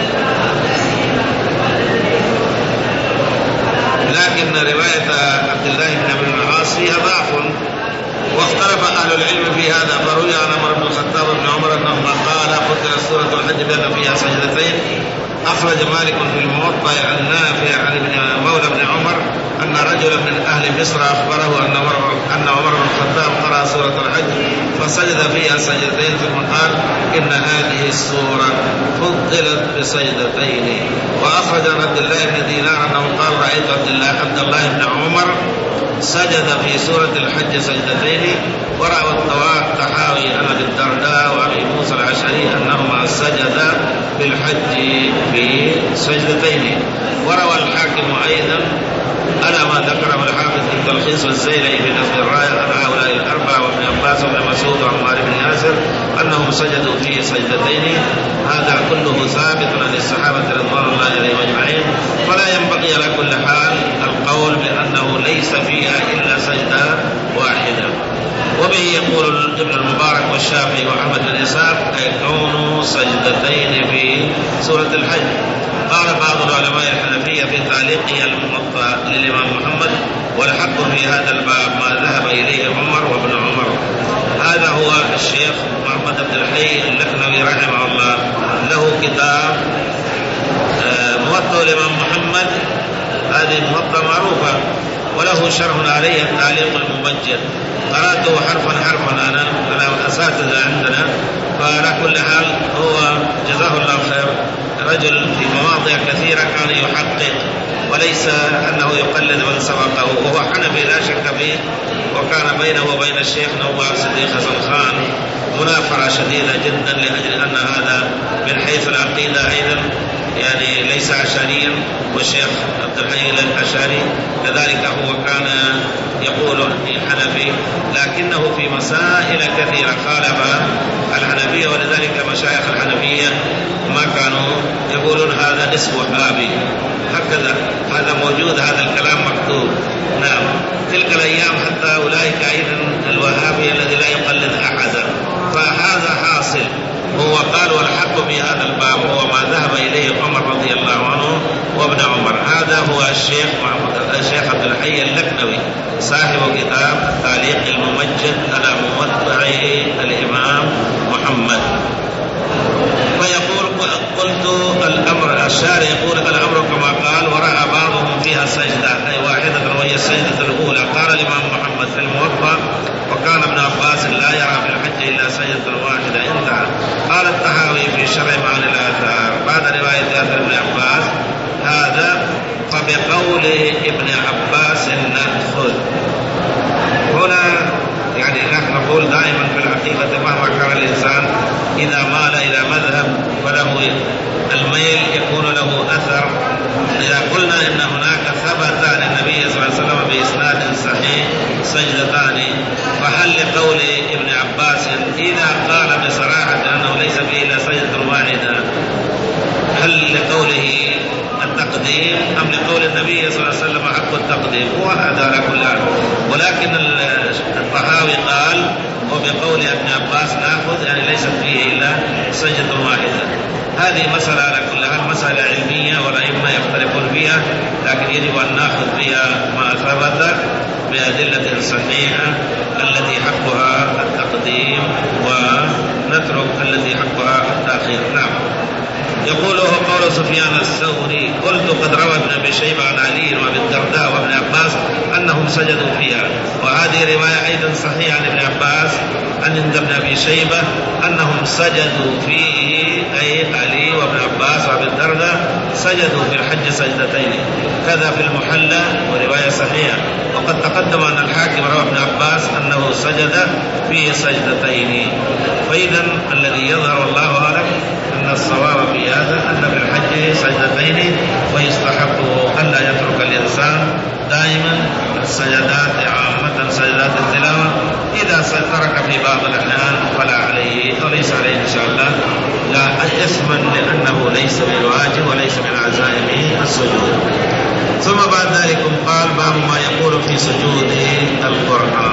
لكن رواية عبد الله بن عمرو بن العاص فيها ضعف، واختلف أهل العلم في هذا. فروي عن عمر بن الخطاب بن عمر أنهما قال قتل سورة الحج بأن فيها سجدتين، أخرج مالك في الموطأ عن نافع عن ابن مولى بن عمر أن رجلا من أهل مصر أخبره أن عمر أن عمر بن الخطاب قرأ سورة الحج فسجد فيها سجدتين ثم قال إن هذه السورة فضلت بسجدتين. وأخرج عن عبد الله بن دينار أنه قال رأيت عبد الله عبد الله بن عمر سجد في سورة الحج سجدتين. وروى الطحاوي عن أبي الدرداء وأبي موسى الأشعري أنهما سجدا في الحج بسجدتين. وروى الحاكم أيضا على ما ذكره الحافظ في التلخيص والزيلعي في نصب الراية عن هؤلاء الأربعة وابن عباس وابن مسعود وعمار بن ياسر أنهم سجدوا فيه سجدتين. هذا كله ثابت عن الصحابة رضوان الله عليهم أجمعين، فلا ينبغي على كل حال القول بأنه ليس فيها إلا سجدة واحدة. وبه يقول ابن المبارك والشافعي وأحمد بن إسحاق أي كون سجدتين في سورة الحج. قال بعض العلماء الحنفية في تعليقه الموطأ للإمام محمد والحق في هذا الباب ما ذهب إليه عمر وابن عمر. هذا هو الشيخ محمد بن الحي اللخنوي رحمه الله، له كتاب موطأ الإمام محمد، هذه الموطأ معروفة، وله شرح عليه التعليق الممجد، قرأته حرفا حرفا أنا أنا أساتذة عندنا. فعلى كل حال هو جزاه الله خير رجل في مواضع كثيرة كان يحقق وليس أنه يقلد من سبقه، وهو حنفي لا شك فيه، وكان بينه وبين الشيخ نواب صديق حسن خان منافرة شديدة جدا لأجل أن هذا من حيث العقيدة أيضا يعني ليس أشعريا، والشيخ عبد الحي الأشعري كذلك هو كان يقول أني حنفي، لكنه في مسائل كثيرة خالف الحنفية، ولذلك مشايخ الحنفية ما كانوا يقولون هذا نصف وهابي، هكذا هذا موجود، هذا الكلام مكتوب. نعم، تلك الأيام حتى أولئك أيضا الوهابي الذي لا يقلد أحدا. فهذا حاصل، هو قال والحق في هذا الباب هو ما ذهب إليه عمر رضي الله عنه وابن عمر. هذا هو الشيخ الشيخ عبد الحي اللخنوي صاحب كتاب التعليق الممجد على موطأ الإمام محمد. فيقول قلت الأمر، الشارع يقول الأمر كما قال ورأى بعضهم فيها سجدة أي واحدة وهي السجدة الأولى. قال الإمام محمد في الموطأ وكان ابن عباس لا يرى في الحج إلا سجدة واحدة انتهى. قال الطحاوي في شرح معاني الآثار بعد رواية آثار ابن عباس هذا فبقول ابن عباس نأخذ. هنا يعني نحن نقول دائما في الحقيقة مهما كان الإنسان إذا مال إلى مذهب فله الميل يكون له أثر. إذا قلنا إن هناك ثبت عن النبي صلى الله عليه وسلم بإسناد صحيح سجدتان، فهل لقول ابن عباس إذا قال بصراحة أنه ليس فيه إلا سجدة واحدة هل لقوله التقديم أم لقول النبي صلى الله عليه وسلم حق التقديم؟ وهذا على كل حال. ولكن الطحاوي قال وبقول ابن عباس نأخذ يعني ليست فيه إلا سجدة واحدة. هذه مسألة على كل حال مسألة علمية والأئمة يختلفون فيها، لكن يجب أن نأخذ فيها ما ثبت بأدلة صحيحة التي حقها التقديم ونترك التي حقها التأخير. نعم. يقول هو قول سفيان الثوري قلت قد روى ابن أبي شيبة عن علي وابي الدرداء وابن عباس أنهم سجدوا فيها، وهذه رواية أيضا صحيحة عن ابن عباس عن ابن أبي شيبة أنهم سجدوا فيه أي علي وابن عباس وابي الدرداء سجدوا في الحج سجدتين، كذا في المحلى ورواية صحيحة. وقد تقدم أن الحاكم روى ابن عباس أنه سجد فيه سجدتين. فإذا الذي يظهر الله أعلم أن الصواب في هذا أن في الحج سجدتين، ويستحق أن لا يترك الإنسان دائما السجدات عامة سجدات التلاوة. إذا ترك في بعض الأحيان فلا عليه وليس عليه إن شاء الله لا إثما، لأنه ليس من الواجب وليس من عزائم السجود. ثم بعد ذلك قال باب ما يقول في سجود القرآن.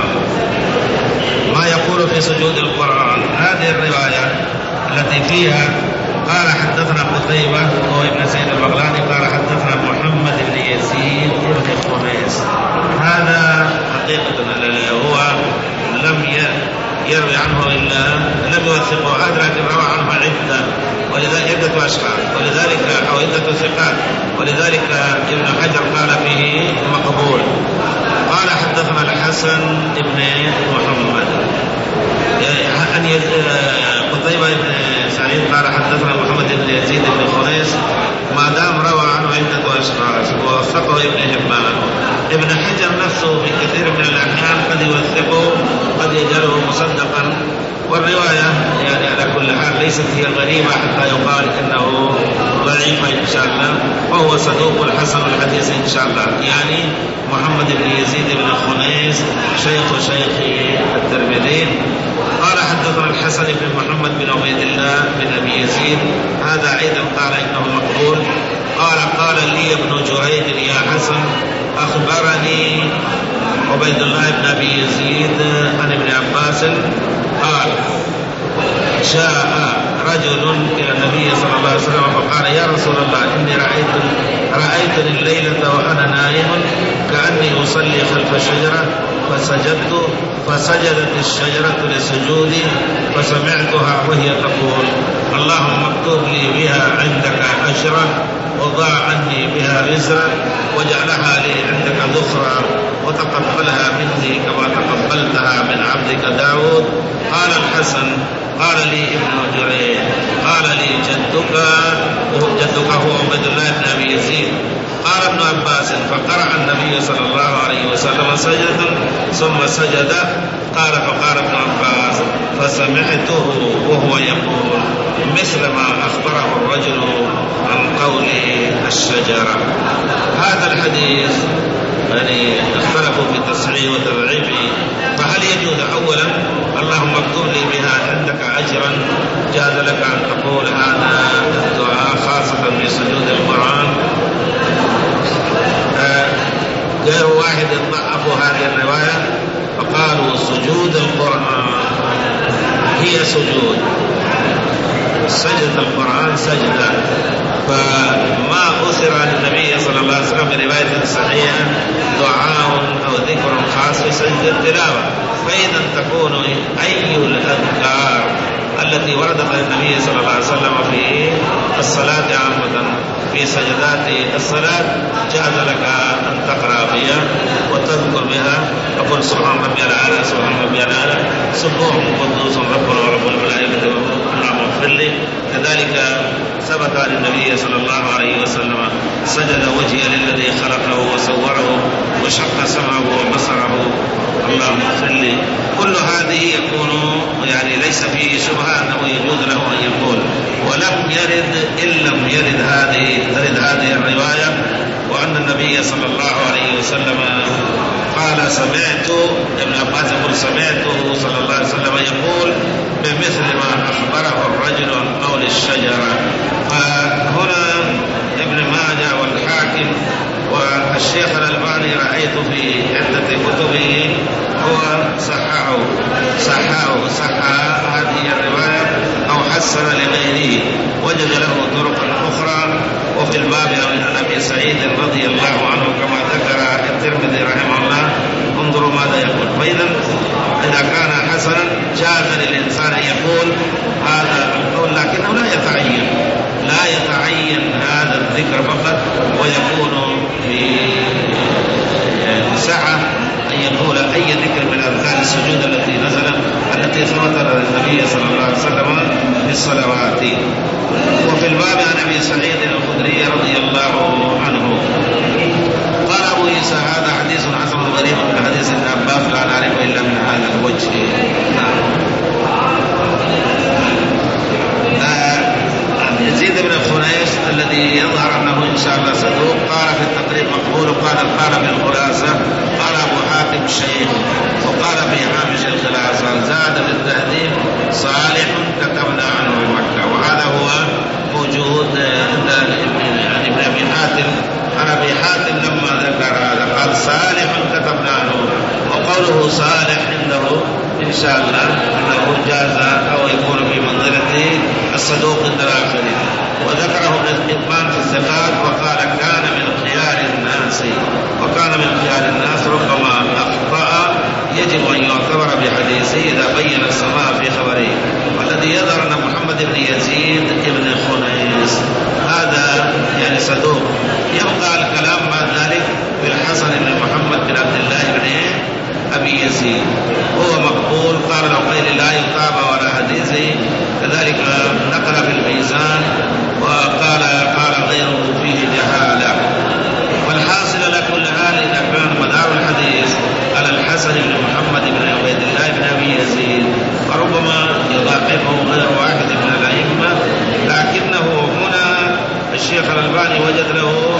ما يقول في سجود القرآن هذه الرواية التي فيها قال حدثنا قتيبة هو ابن سعيد البغلاني قال حدثنا محمد بن يزيد بن خميس. هذا حقيقة هو لم يروي عنه إلا لم يوثقه أحد لكن روى عنه عدة ولذلك عدة أشخاص ولذلك أو عدة ثقات ولذلك ابن حجر قال فيه مقبول. قال حدثنا الحسن بن محمد أن قتيبة بن سعيد قال حدثنا محمد بن يزيد بن خنيس ما دام روى عنه عدة أشخاص ووثقه ابن حبان. ابن حجر نفسه في كثير من الأحيان قد يوثقه قد يجعله مصدقا والرواية يعني على كل حال ليست هي غريبة حتى يقال إنه ضعيف إن شاء الله وهو صدوق الحسن الحديث إن شاء الله. يعني محمد بن يزيد بن خنيس شيخ شيخ الترمذي. قال حدثنا الحسن بن محمد بن عبيد الله بن أبي يزيد هذا أيضا قال إنه مقبول. قال قال لي ابن جريج يا حسن أخبرني عبيد الله بن أبي يزيد عن ابن عباس قال جاء رجل إلى النبي صلى الله عليه وسلم فقال يا رسول الله إني رأيت رأيتني الليلة وأنا نائم كأني أصلي خلف شجرة فسجدت فسجدت الشجرة لسجودي فسمعتها وهي تقول اللهم اكتب لي بها عندك أجرا وضع عني بها وزرا واجعلها لي عندك ذخرا وتقبلها مني كما تقبلتها من عبدك داود. قال الحسن قال لي ابن جريج قال لي جدك جدك هو عبيد الله بن أبي يزيد. قال ابن عباس فقرأ النبي صلى الله عليه وسلم سجدا ثم سجد. قال فقال ابن عباس فسمعته وهو يقول مثل ما أخبره الرجل عن قول الشجرة. هذا الحديث يعني اختلفوا في تصحيحه وتضعيفه. فهل يجوز أولا اللهم اكتب لي بها عندك أجرا جاز لك أن تقول هذا الدعاء خاصة في سجود القرآن؟ غير آه واحد ضعفوا هذه الرواية فقالوا سجود القرآن هي سجود سجد القرآن سجدة. فما أثر عن النبي صلى الله عليه وسلم برواية صحيحة دعاء أو ذكر خاص في سجد التلاوة. فإذا تكون أي الأذكار التي وردت عن النبي صلى الله عليه وسلم في الصلاة عامة في سجدات الصلاة جاز لك أن تقرأ بها وتذكر بها وقل سبحان ربي الأعلى سبحان ربي الأعلى سبوح قدوس ربنا ورب الملائكة اللهم اغفر لي. كذلك ثبت عن النبي صلى الله عليه وسلم سجد وجهه للذي خلقه وصوره وشق سمعه وبصره اللهم اغفر لي. كل هذه يكون يعني ليس فيه شبهة أنه يجوز له أن يقول. ولم يرد إن لم يرد هذه ترد هذه الرواية وأن النبي صلى الله عليه وسلم قال سمعت ابن عباس يقول سمعته صلى الله عليه وسلم يقول بمثل ما أخبره الرجل عن قول الشجرة. فهنا ابن ماجه والحاكم والشيخ الألباني رأيت في عدة كتبه هو صححه صححه صحح هذه الرواية أو حسن لغيره وجد له طرق أخرى. وفي الباب عن أبي سعيد رضي الله عنه كما ذكر الترمذي رحمه الله انظروا ماذا يقول. فإذا إذا كان حسنا جاز للإنسان أن يقول هذا القول لكنه لا يتعين لا يتعين هذا الذكر فقط ويكون في سعة أن يقول أي ذكر من أذكار السجود التي نزلت التي ثبتت عن النبي صلى الله عليه وسلم في الصلوات. وفي الباب عن أبي سعيد الخدري رضي الله عنه قال أبو عيسى هذا حديث حسن غريب من حديث ابن عباس لا نعرف إلا من هذا الوجه. يزيد بن خنيس الذي يظهر أنه إن شاء الله صدوق قال في التقريب مقبول قال قال في الخلاصة قال أبو حاتم شيخ وقال في هامش الخلاصة زاد في التهذيب صالح كتبنا عنه بمكة. وهذا هو موجود عند يعني ابن أبي حاتم. عن أبي حاتم لما ذكر هذا قال صالح كتبنا عنه وقوله صالح عنده إن شاء الله أنه جاز أو يكون في منزلة الصدوق عند الآخرين. وذكره ابن الحبان في الثقات وقال كان من خيار الناس وكان من خيار الناس ربما أخطأ يجب أن يعتبر بحديثه إذا بين السماء في خبره. والذي يظهر أن محمد بن يزيد بن خنيس هذا يعني صدوق. يبقى الكلام بعد ذلك بالحسن بن محمد بن عبد الله بن أبي يزيد، هو مقبول. قال لو قيل لا يتابع ولا حديثه، كذلك نقل في الميزان وقال قال غيره فيه جهالة. والحاصل على كل حال إذا كان مدار الحديث على الحسن بن محمد بن عبيد الله بن أبي يزيد، وربما يضاعفه غير واحد من الأئمة، لكنه هنا الشيخ الألباني وجد له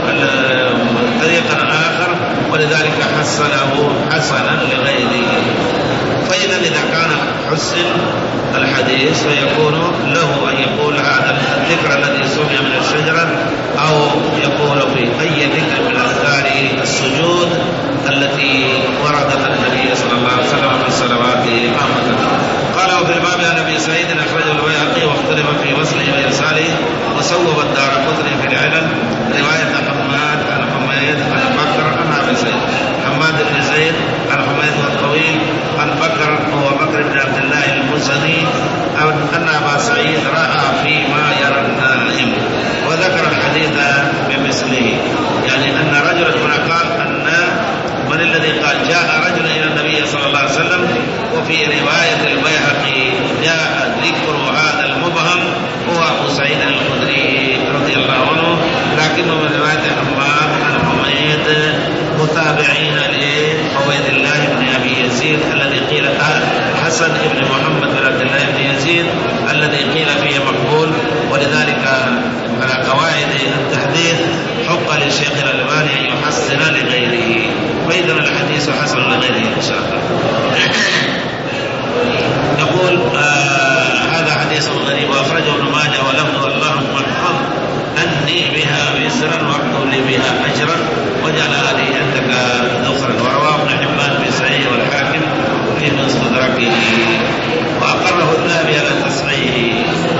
طريقا آخر ولذلك حسنه حسنا لغيره. فإذا إذا كان حسن الحديث فيكون له أن يقول هذا الذكر الذي سمع من الشجرة، أو يقول في أي ذكر من أذكار السجود التي وردت عن النبي صلى الله عليه وسلم في الصلوات عامة. قال وفي الباب عن أبي سعيد أخرجه البيهقي واختلف في وصله وإرساله، وسوى الدارقطني في العلل رواية حماد عن حميد عن بكر عن أبي سعيد، حماد بن زيد عن حميد الطويل عن بكر هو بكر بن عبد الله المزني أن أبا سعيد رأى فيما يرى النائم، وذكر الحديث بمثله. يعني أن رجلا هنا قال أن من الذي قال جاء رجل إلى النبي صلى الله عليه وسلم، وفي رواية البيهقي جاء ذكر هذا المبهم هو أبو سعيد الخدري رضي الله عنه، لكنه من رواية حماد عن حميد متابعين لعبيد الله بن أبي يزيد الذي قيل حسن بن محمد بن عبد الله بن يزيد الذي قيل فيه مقبول. ولذلك على قواعد التحديث حق للشيخ الألباني أن يحسن لغيره، فإذا الحديث حسن لغيره إن شاء الله. يقول آه هذا حديث غريب وأخرجه ابن ماجه ولفظ اللهم ارحم أني بها وزرا واكتب لي بها أجرا وجعل هذه عندك ذخرا. ورواه ابن حبان في صحيح والحاكم في مستدركه وأقره الذهبي على تصحيحه.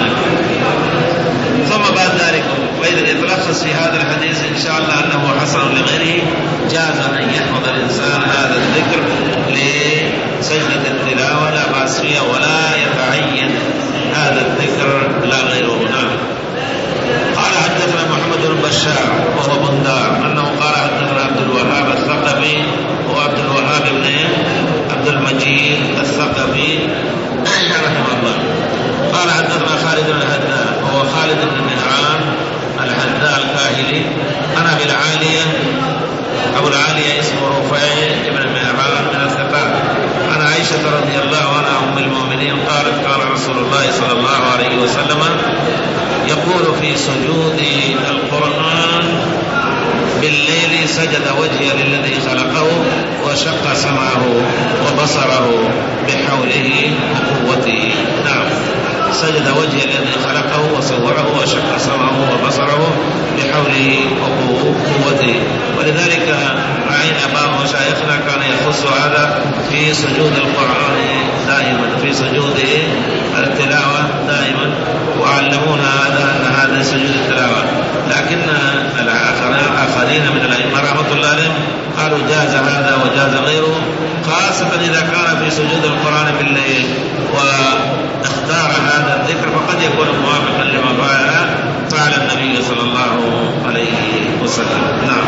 ثم بعد ذلك فإذا يتلخص في هذا الحديث إن شاء الله أنه حسن لغيره، جاز أن يحفظ الإنسان هذا الذكر لسجدة التلاوة لا بأس فيها، ولا يتعين هذا الذكر لا غيره. نعم. قال حدثنا محمد بن بشار وهو بندار أنه قال حدثنا عبد الوهاب الثقفي وهو عبد الوهاب بن عبد المجيد الثقفي رحمه الله. قال حدثنا خالد بن الحذاء وهو خالد بن مهران الحذاء الكاهلي أنا أبي العالية أبو العالية اسمه رفيع بن مهران من الثقات عن عائشة رضي الله عنها أم المؤمنين قالت قال رسول الله صلى الله عليه وسلم يقول في سجود القرآن بالليل سجد وجهي للذي خلقه وشق سمعه وبصره بحوله وقوته. نعم، سجد وجهي الذي خلقه وصوره وشق سمعه وبصره بحوله وقوته. ولذلك رأينا بعض مشايخنا كان يخص هذا في سجود القرآن دائما، في سجود التلاوة دائما، وعلمونا هذا أن هذا سجود التلاوة. لكن الآخرين من الأئمة رحمة الله عليهم قالوا جاز هذا وجاز غيره، خاصة إذا كان في سجود القرآن بالليل واختار هذا الذكر فقد يكون موافقا لما فعل النبي صلى الله عليه وسلم. نعم.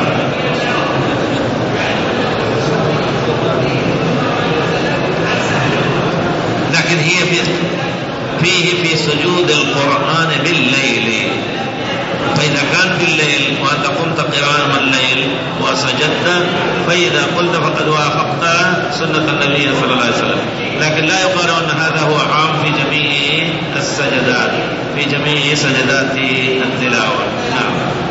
لكن هي في فيه في سجود القرآن بالليل، فإذا كان بالليل وأنت قمت قيام الليل وسجدت فإذا قلت فقد وافقت سنة النبي صلى الله عليه وسلم. لكن لا يقال أن هذا هو عام في جميع السجدات، في جميع سجدات التلاوة. نعم.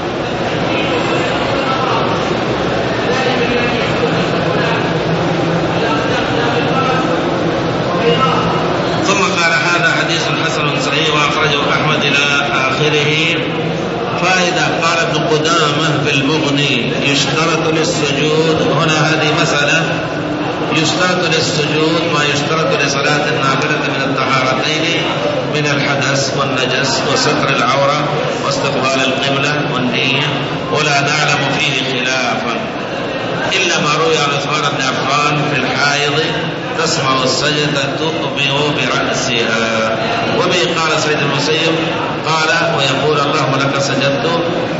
ثم قال هذا حديث حسن صحيح وأخرجه أحمد إلى آخره. فإذا قال ابن قدامة في المغني يشترط للسجود، هنا هذه مسألة، يشترط للسجود ما يشترط لصلاة النافلة من الطهارتين من الحدث والنجس وستر العورة واستقبال القبلة والنية، ولا نعلم فيه خلافا. إلا ما روي عن عثمان بن عفان في الحائض تسمع السجدة تؤمئ برأسها. وبه قال سعيد بن المسيب قال ويقول اللهم لك سجدت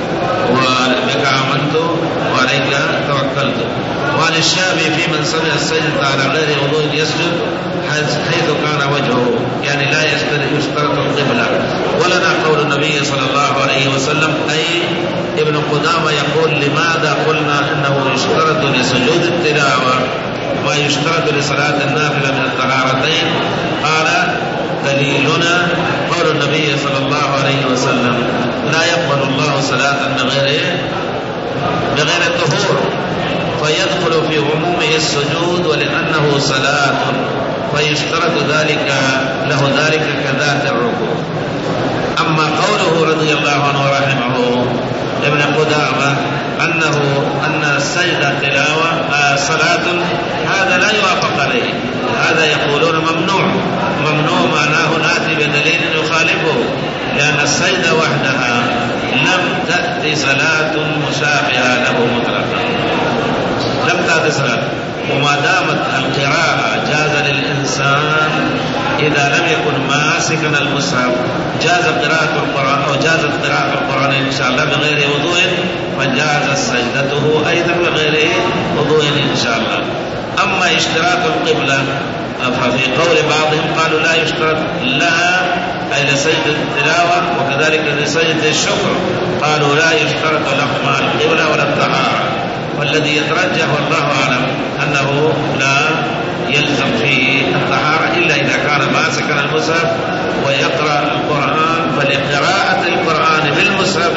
وبك آمنت وعليك توكلت. وعن الشافعي في من سمع السجدة على غير وضوء يسجد حيث كان وجهه، يعني لا يشترط القبلة. ولنا قول النبي صلى الله عليه وسلم أي ابن قدامة يقول لماذا قلنا إنه يشترط لسجود التلاوة ما يشترط لصلاة النافلة من الطهارتين؟ قال دليلنا قول النبي صلى الله عليه وسلم لا يقبل الله صلاة بغير بغير الطهور، فيدخل في عمومه السجود ولأنه صلاة فيشترط ذلك له ذلك كذات الركوع. أما قوله رضي الله عنه ورحمه ابن قدامة أنه أن السجدة تلاوة آه صلاة، هذا لا يوافق عليه، هذا يقولون ممنوع. ممنوع معناه نأتي بدليل يخالفه، لأن السجدة وحدها لم تأتي صلاة مشابهة له مطلقا، لم تأتي صلاة. وما دامت القراءة جاز للإنسان إذا لم يكن ماسكا المصحف جاز قراءة القرآن أو جازت قراءة القرآن إن شاء الله بغير وضوء، فجاز سجدته أيضا بغير وضوء إن شاء الله. أما اشتراط القبلة ففي قول بعضهم قالوا لا يشترط لها أي لسجد التلاوة وكذلك لسجد الشكر، قالوا لا يشترط لهما القبلة ولا الطهارة. والذي يترجح والله أعلم أنه لا يلزم فيه الطهارة إلا إذا كان ماسكا المصحف ويقرأ القرآن، فلقراءة القرآن بالمصحف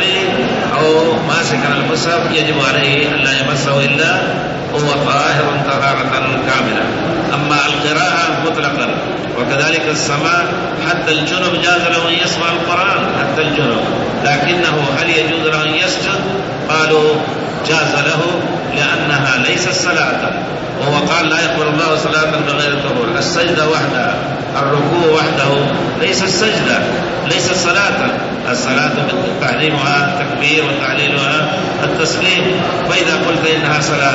أو ماسكا المصحف يجب عليه أن لا يمسه إلا هو طاهر طهارة كاملة. أما القراءة مطلقا وكذلك السماع، حتى الجنب جاز له أن يسمع القرآن حتى الجنب، لكنه هل يجوز له أن يسجد؟ قالوا جاز له لأنها ليست صلاة، وهو قال لا يقبل الله صلاة بغير طهور. السجدة وحدها الركوع وحده ليس السجدة ليس صلاة، الصلاة تحريمها تكبير وتعليلها التسليم، فإذا قلت إنها صلاة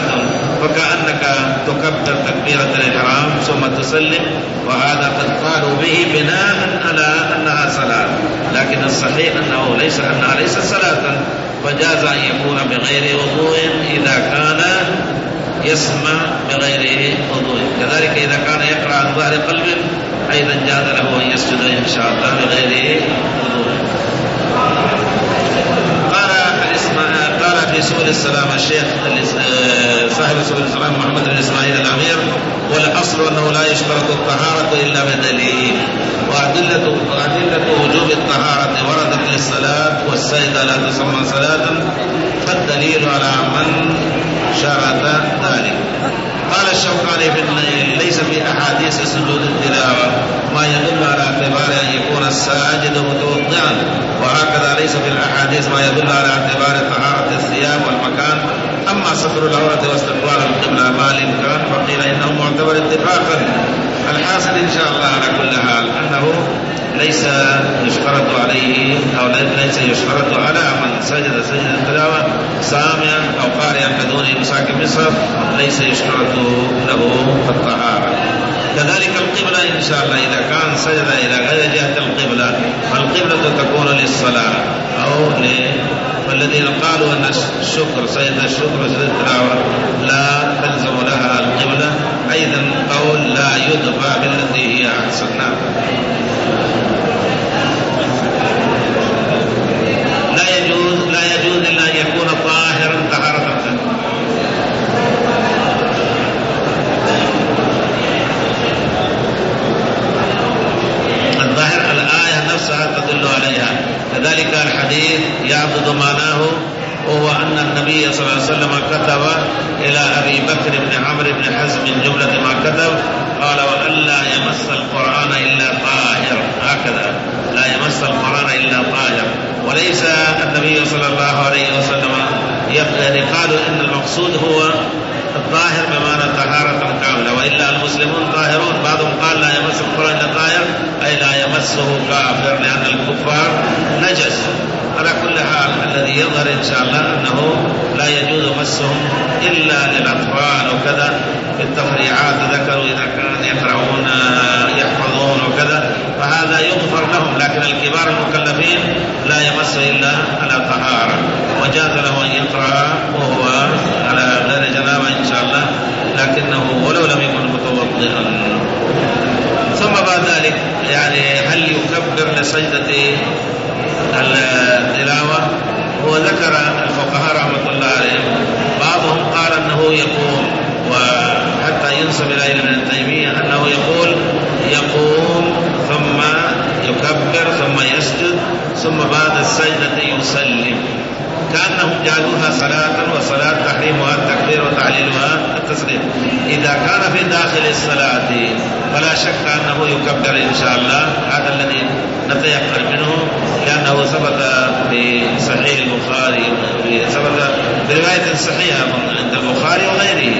فكأنك تكبر تكبيرة الإحرام ثم تسلم، وهذا قد قالوا به بناء على أنها صلاة، لكن الصحيح أنه ليس أنها ليست صلاة، فجاز أن يكون بغير وضوء إذا كان يسمع بغير وضوء. كذلك إذا كان يقرأ عن ظهر قلب أيضا جاز له أن يسجد إن شاء الله بغير وضوء. قال قال في سبل السلام الشيخ صاحب سبل السلام محمد بن إسماعيل الأمير والأصل أنه لا يشترط الطهارة إلا بدليل، وأدلة وأدلة وجوب الطهارة وردت للصلاة والسجدة لا تسمى صلاة، فالدليل على من شرط ذلك. قال الشوكاني في النيل ليس في أحاديث سجود التلاوة ما يدل على اعتبار أن يكون الساجد متوضئا، وهكذا ليس في الأحاديث ما يدل على اعتبار طهارة الثياب والمكان. أما ستر العورة واستقبال القبلة مع الإمكان فقيل إنه معتبر اتفاقا. الحاصل إن شاء الله على كل حال أنه ليس يشترط عليه أو ليس يشترط على من سجد سجد التلاوة سامعا أو قارئا بدون إمساك المصحف، ليس يشترط له الطهارة. كذلك القبلة إن شاء الله إذا كان سجد إلى غير جهة القبلة فالقبلة تكون للصلاة أو ل فالذين قالوا أن الشكر سجد الشكر وسجد التلاوة لا تلزم لها القبلة أيضا قول لا يدفع بالتي هي أحسن. لا يجوز لا يجوز إلا أن يكون طاهرا طهارة. الظاهر الآية نفسها تدل عليها، كذلك الحديث يعبد معناه، وهو أن النبي صلى الله عليه وسلم كتب إلى أبي بكر بن عمرو بن حزم من جملة ما كتب قال وألا يمس القرآن إلا طاهر، هكذا لا يمس القرآن إلا طاهر، وليس النبي صلى الله عليه وسلم يعني قالوا إن المقصود هو الطاهر بمعنى طهارة كاملة، وإلا المسلمون طاهرون. بعضهم قال لا يمس القرآن إلا طاهر أي لا يمسه كافر لأن الكفار نجس. على كل حال الذي يظهر إن شاء الله أنه لا لا يجوز مسهم إلا للأطفال وكذا. في التفريعات ذكروا إذا كانوا يقرؤون يحفظون وكذا فهذا يغفر لهم، لكن الكبار المكلفين لا يمس إلا على طهارة، وجاز له أن يقرأ وهو على غير جنابة إن شاء الله، لكنه ولو لم يكن متوضئا. ثم بعد ذلك يعني هل يكبر لسجدة التلاوة؟ هو ذكر الفقهاء رحمة الله عليهم بعضهم قال أنه يقوم، وحتى ينسب إلى ابن تيمية أنه يقول يقوم ثم يكبر ثم يسجد ثم بعد السجدة يسلم، كأنهم جعلوها صلاة، وصلاة تحريمها التكبير وتعليلها التسليم. إذا كان في داخل الصلاة فلا شك أنه يكبر إن شاء الله، هذا الذي نتيقن منه، لأنه ثبت في صحيح البخاري، ثبت برواية صحيحة عند البخاري وغيره،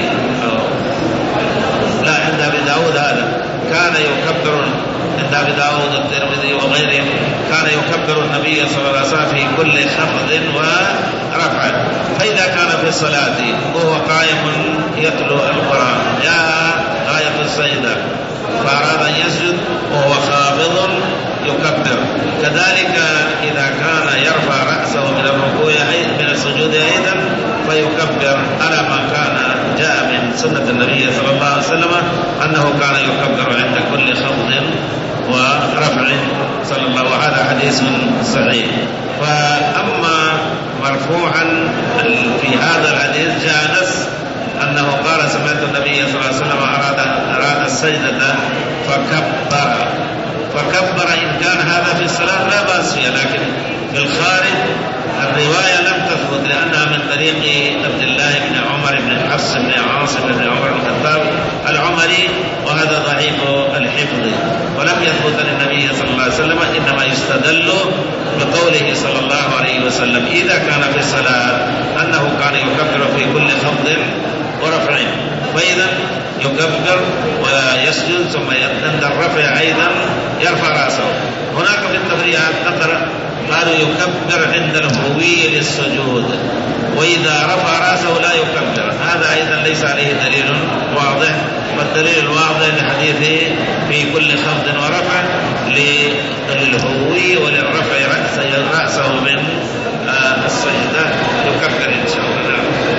لا عند أبي داود هذا كان يكبر، عند أبي داود الترمذي وغيرهم كان يكبر النبي صلى الله عليه وسلم في كل خفض ورفع. فإذا كان في الصلاة وهو قائم يتلو القرآن جاء غاية السجدة فأراد أن يسجد وهو خافض يكبر. كذلك إذا كان يرفع رأسه من الركوع من السجود أيضا فيكبر على ما كان جاء من سنة النبي صلى الله عليه وسلم أنه كان يكبر عند كل خفض ورفع صلى الله، وهذا حديث صحيح. فأما مرفوعا في هذا الحديث جاء نص أنه قال سمعت النبي صلى الله عليه وسلم أراد, أراد السجدة فكبر، فكبر إن كان هذا في الصلاة لا بأس فيها، لكن في الخارج الرواية لم تثبت لأنها من طريق عبد الله بن عمر بن حفص بن عاصم بن عمر بن الخطاب العمري، وهذا ضعيف الحفظ ولم يثبت للنبي صلى الله عليه وسلم، إنما يستدل بقوله صلى الله عليه وسلم إذا كان في الصلاة أنه كان يكبر في كل خفض ورفع، فإذا يكبر ويسجد ثم عند الرفع أيضا يرفع رأسه. هناك في التفريعات نقرأ قالوا يكبر عند الهوي للسجود، وإذا رفع رأسه لا يكبر، هذا أيضا ليس عليه دليل واضح، والدليل الواضح لحديثه في كل خفض ورفع للهوي وللرفع رأسه من السجدة يكبر إن شاء الله.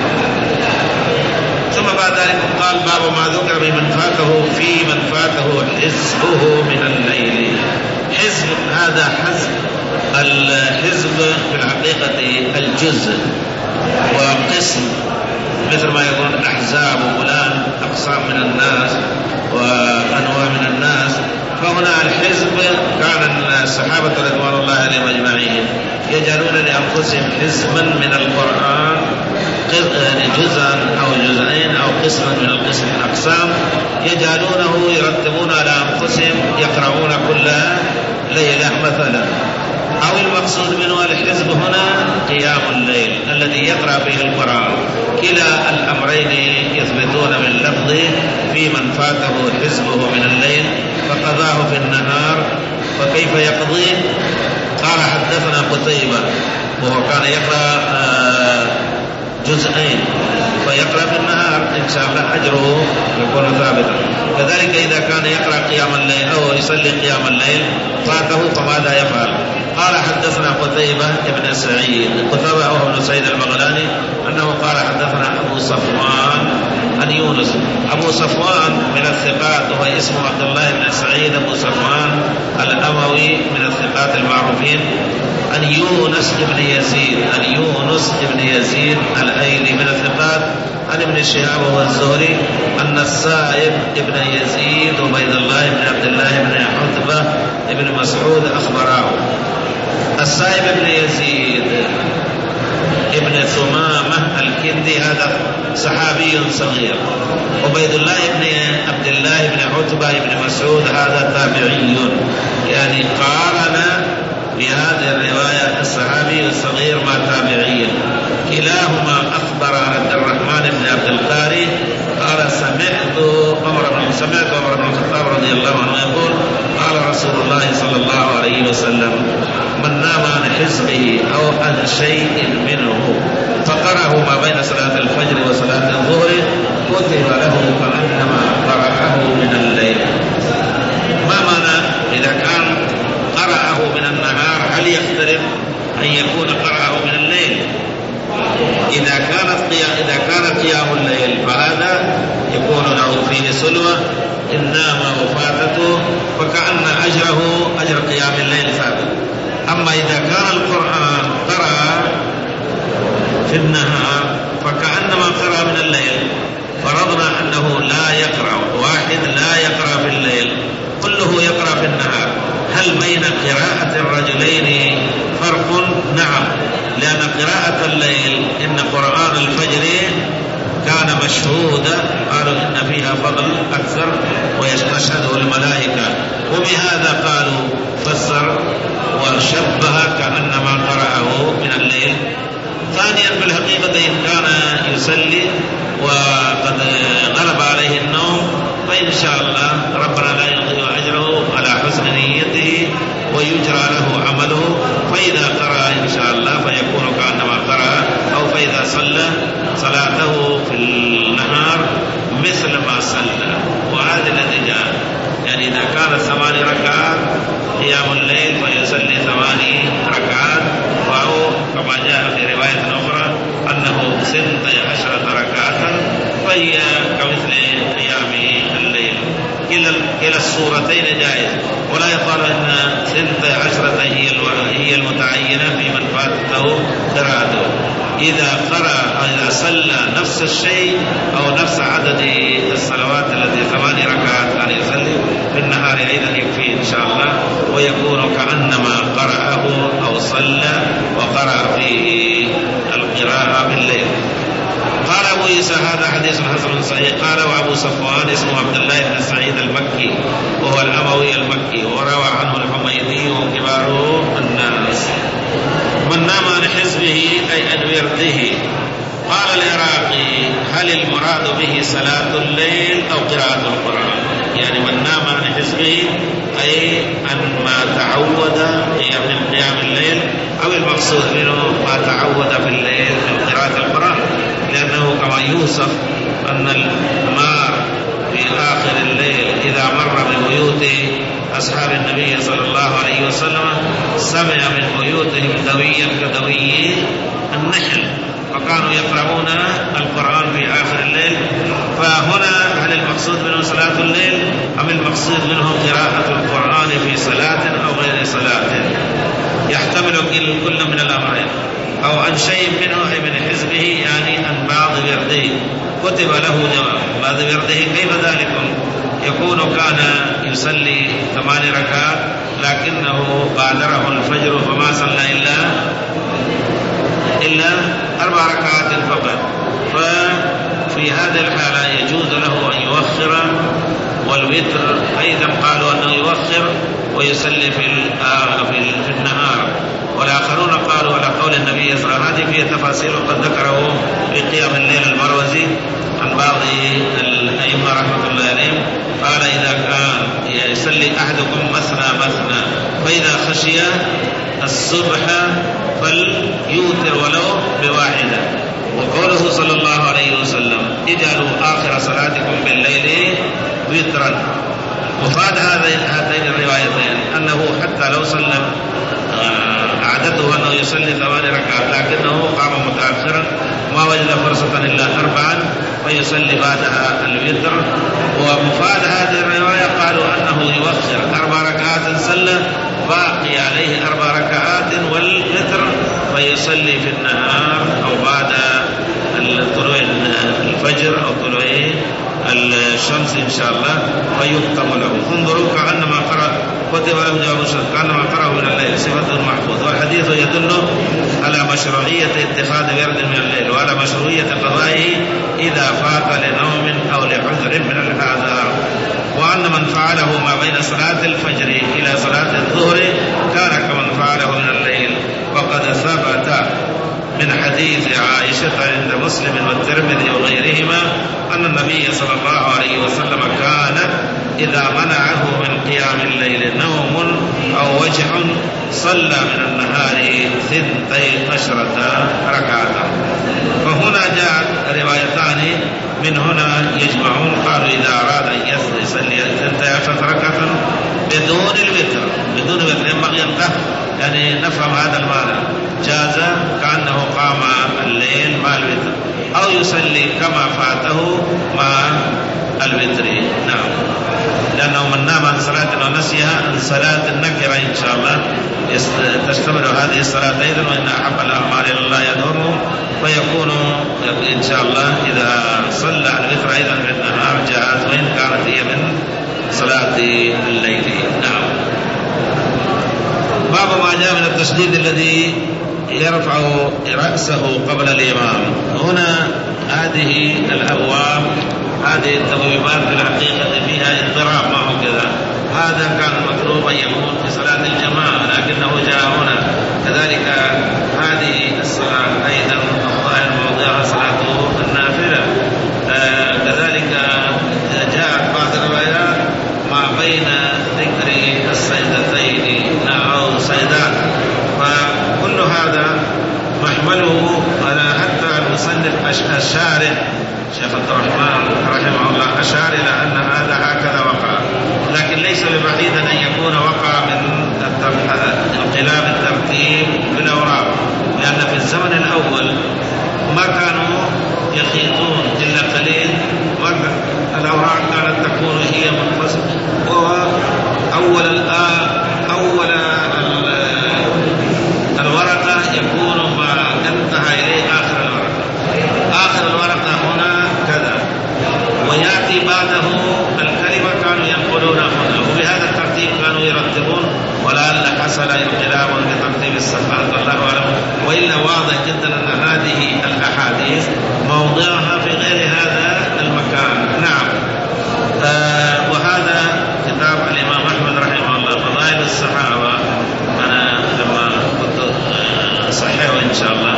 ثم بعد ذلك قال باب ما ذكر بمن فاته في من فاته حزبه من الليل. حزب هذا حزب، الحزب في الحقيقة الجزء وقسم، مثل ما يقولون أحزاب وفلان أقسام من الناس وأنواع من الناس. فهنا الحزب كان الصحابة رضوان الله عليهم أجمعين يجعلون لأنفسهم حزبا من القرآن، جزءا أو جزئين أو قسما من القسم من أقسام، يجعلونه يرتبون على أنفسهم يقرؤون كل ليلة مثلا. أو المقصود منه الحزب هنا قيام الليل الذي يقرأ فيه القرآن، كلا الأمرين يثبتون من لفظ في من فاته حزبه من الليل فقضاه في النهار، فكيف يقضيه؟ قال حدثنا قتيبة وهو كان يقرأ جزئين فيقرأ في النهار إن شاء الله أجره يكون ثابتا. كذلك إذا كان يقرأ قيام الليل أو يصلي قيام الليل فاته فماذا يفعل؟ قال حدثنا قتيبة ابن سعيد، قتيبة هو ابن سعيد المغلاني أنه قال حدثنا أبو صفوان عن يونس. أبو صفوان من الثقات وهو اسمه عبد الله بن سعيد أبو صفوان الأموي من الثقات المعروفين، عن يونس بن يزيد، عن يونس بن يزيد الأيلي من الثقات، عن ابن شهاب والزهري أن السائب ابن يزيد وبيد الله بن عبد الله بن عتبة ابن مسعود أخبراه. السائب ابن يزيد ابن ثمامة الكندي هذا صحابي صغير، وبيد الله بن عبد الله بن عتبة بن مسعود هذا تابعي، يعني قارن في هذه الرواية الصحابي الصغير مع تابعي، كلاهما أخبر عبد الرحمن بن عبد القاري قال سمعت عمر بن سمعت عمر بن الخطاب رضي الله عنه يقول قال رسول الله صلى الله عليه وسلم من نام عن حزبه أو عن شيء منه فقرأه ما بين في النهار فكأنما قرأ من الليل. فرضنا أنه لا يقرأ، واحد لا يقرأ في الليل كله يقرأ في النهار، هل بين قراءة الرجلين فرق؟ نعم، لأن قراءة الليل إن قرآن الفجر كان مشهودا، قالوا إن فيها فضل أكثر ويستشهده الملائكة، وبهذا قالوا فسر وشبه كأنما قرأه من الليل. ثانيا في الحقيقة إن كان يصلي وقد غلب عليه النوم فإن شاء الله ربنا لا يضيع أجره على حسن نيته ويجرى له عمله، فإذا قرأ إن شاء الله فيكون كأنما قرأ، أو فإذا صلى صلاته في النهار مثل ما صلى. وهذا الذي جاء، يعني إذا كانت ثماني ركعات قيام الليل فيصلي ثماني ركعات، أو كما جاء في رواية أخرى أنه ستة عشرة ركعة فهي كمثل قيام الليل. كلا الصورتين جائز، ولا يقال أن ستة عشرة هي المتعينة في من فاتته قراءته. إذا قرأ أو إذا صلى نفس الشيء أو نفس عدد الصلوات التي ثماني ركعات كان يصلي في النهار أيضا يكفي إن شاء الله، ويكون كأنما قرأه أو صلى وقرأ فيه القراءة بالليل. قال أبو عيسى هذا حديث حسن صحيح. قال وأبو صفوان اسمه عبد الله بن سعيد المكي وهو الأموي المكي، وروى عنه الحميدي وكبار الناس. من نام عن حزبه أي عن ورده. قال العراقي هل المراد به صلاة الليل أو قراءة القرآن؟ يعني من نام عن حزبه أي عن ما تعود من قيام الليل، أو المقصود منه ما تعود في الليل من قراءة القرآن، لأنه كما يوصف أن المار في آخر الليل إذا مر ببيوت أصحاب النبي صلى الله عليه وسلم سمع من بيوتهم دويا كدوي النحل، وكانوا يقرؤون القرآن في آخر الليل. فهنا هل المقصود منه صلاة الليل أم المقصود منه قراءة القرآن في صلاة أو غير صلاة؟ يحتمل كل من الأمرين، أو عن شيء منه أي من حزبه، يعني عن بعض ورده كتب له جواب. بعض ورده كيف ذلك؟ يكون كان يصلي ثمان ركعات لكنه بادره الفجر فما صلى إلا إلا أربع ركعات فقط، ففي هذه الحالة يجوز له أن يؤخر. والوتر أيضا قالوا أنه يؤخر ويصلي في في النهار، والآخرون قالوا على قول النبي صلى الله عليه وسلم. هذه فيها تفاصيل وقد ذكره في قيام الليل المروزي عن بعض الأئمة رحمة الله عليهم. قال إذا كان يصلي أحدكم مثنى مثنى فإذا خشي الصبح فليوتر ولو بواحدة. وقوله صلى الله عليه وسلم اجعلوا آخر صلاتكم بالليل وترا. وفاد هاتين الروايتين أنه حتى لو صلى عادته أنه يصلي ثمان ركعات لكنه قام متأخرا ما وجد فرصة إلا أربعا فيصلي بعدها الوتر. ومفاد هذه الرواية قالوا أنه يؤخر أربع ركعات صلى باقي عليه أربع ركعات والوتر فيصلي في النهار أو بعد طلوع الفجر أو طلوع الشمس إن شاء الله فيكتب له. انظروا كأنما قرأ كتب له جواب الشمس كأنما قرأه من الليل صفة محفوظ. والحديث يدل على مشروعية اتخاذ ورد من الليل وعلى مشروعية قضائه إذا فات لنوم أو لعذر من الأعذار، وأن من فعله ما بين صلاة الفجر إلى صلاة الظهر كان كمن فعله من الليل. وقد ثبت من حديث عائشة عند مسلم والترمذي وغيرهما أن النبي صلى الله عليه وسلم كان إذا منعه من قيام الليل نوم أو وجع صلى من النهار ثنتي عشرة ركعة. فهنا جاءت روايتان من هنا يجمعون. قالوا إذا أراد أن يصلي ثنتي عشرة ركعة بدون الوتر بدون الوتر ينبغي أن يعني نفهم هذا المعنى. جاز كأنه قام الليل مع الوتر، أو يصلي كما فاته مع الوتر. نعم، لأنه من نام عن صلاة نسيها عن صلاة النكرة إن شاء الله تشتمل هذه الصلاة أيضا. وإن أحب الأعمال إلى الله يدوم، فيكون إن شاء الله إذا صلى الوتر أيضا في النهار جاءت، وإن كانت هي من صلاة الليل. نعم. باب ما جاء من التشديد الذي يرفع رأسه قبل الإمام. هنا هذه الأبواب، هذه التبويبات في الحقيقة فيها اضطراب، ما هو كذا. هذا كان المطلوب أن يكون في صلاة الجماعة، لكنه جاء هنا. كذلك هذه الصلاة أيضا الظاهر موضعها صلاة النافلة. آه كذلك جاءت بعض الروايات ما بين ذكر السجدتين أو سجدات، فكل هذا محمله على حتى المصنف الشارح شيخ عبد الرحمن رحمه الله أشار إلى أن هذا هكذا وقع، لكن ليس ببعيد أن يكون وقع من انقلاب الترتيب بالأوراق، لأن في الزمن الأول ما كانوا يخيطون إلا قليل، الأوراق كانت تكون هي منفصلة، وأول الآن أول الورقة يكون ما انتهى إليه آخر الورقة، آخر الورقة هنا كذا، ويأتي بعده الكلمة كانوا ينقلون هنا، وبهذا الترتيب كانوا يرتبون، ولعل حصل انقلاب بترتيب الصفحات الله أعلم. وإلا واضح جدا أن هذه الأحاديث موضعها في غير هذا المكان. نعم. آه وهذا كتاب الإمام أحمد رحمه الله فضائل الصحابة، أنا لما كنت صحيح إن شاء الله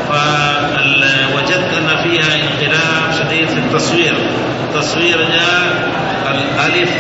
فوجدت أن فيها انقلاب شديد في التصوير. التصوير جاء الألف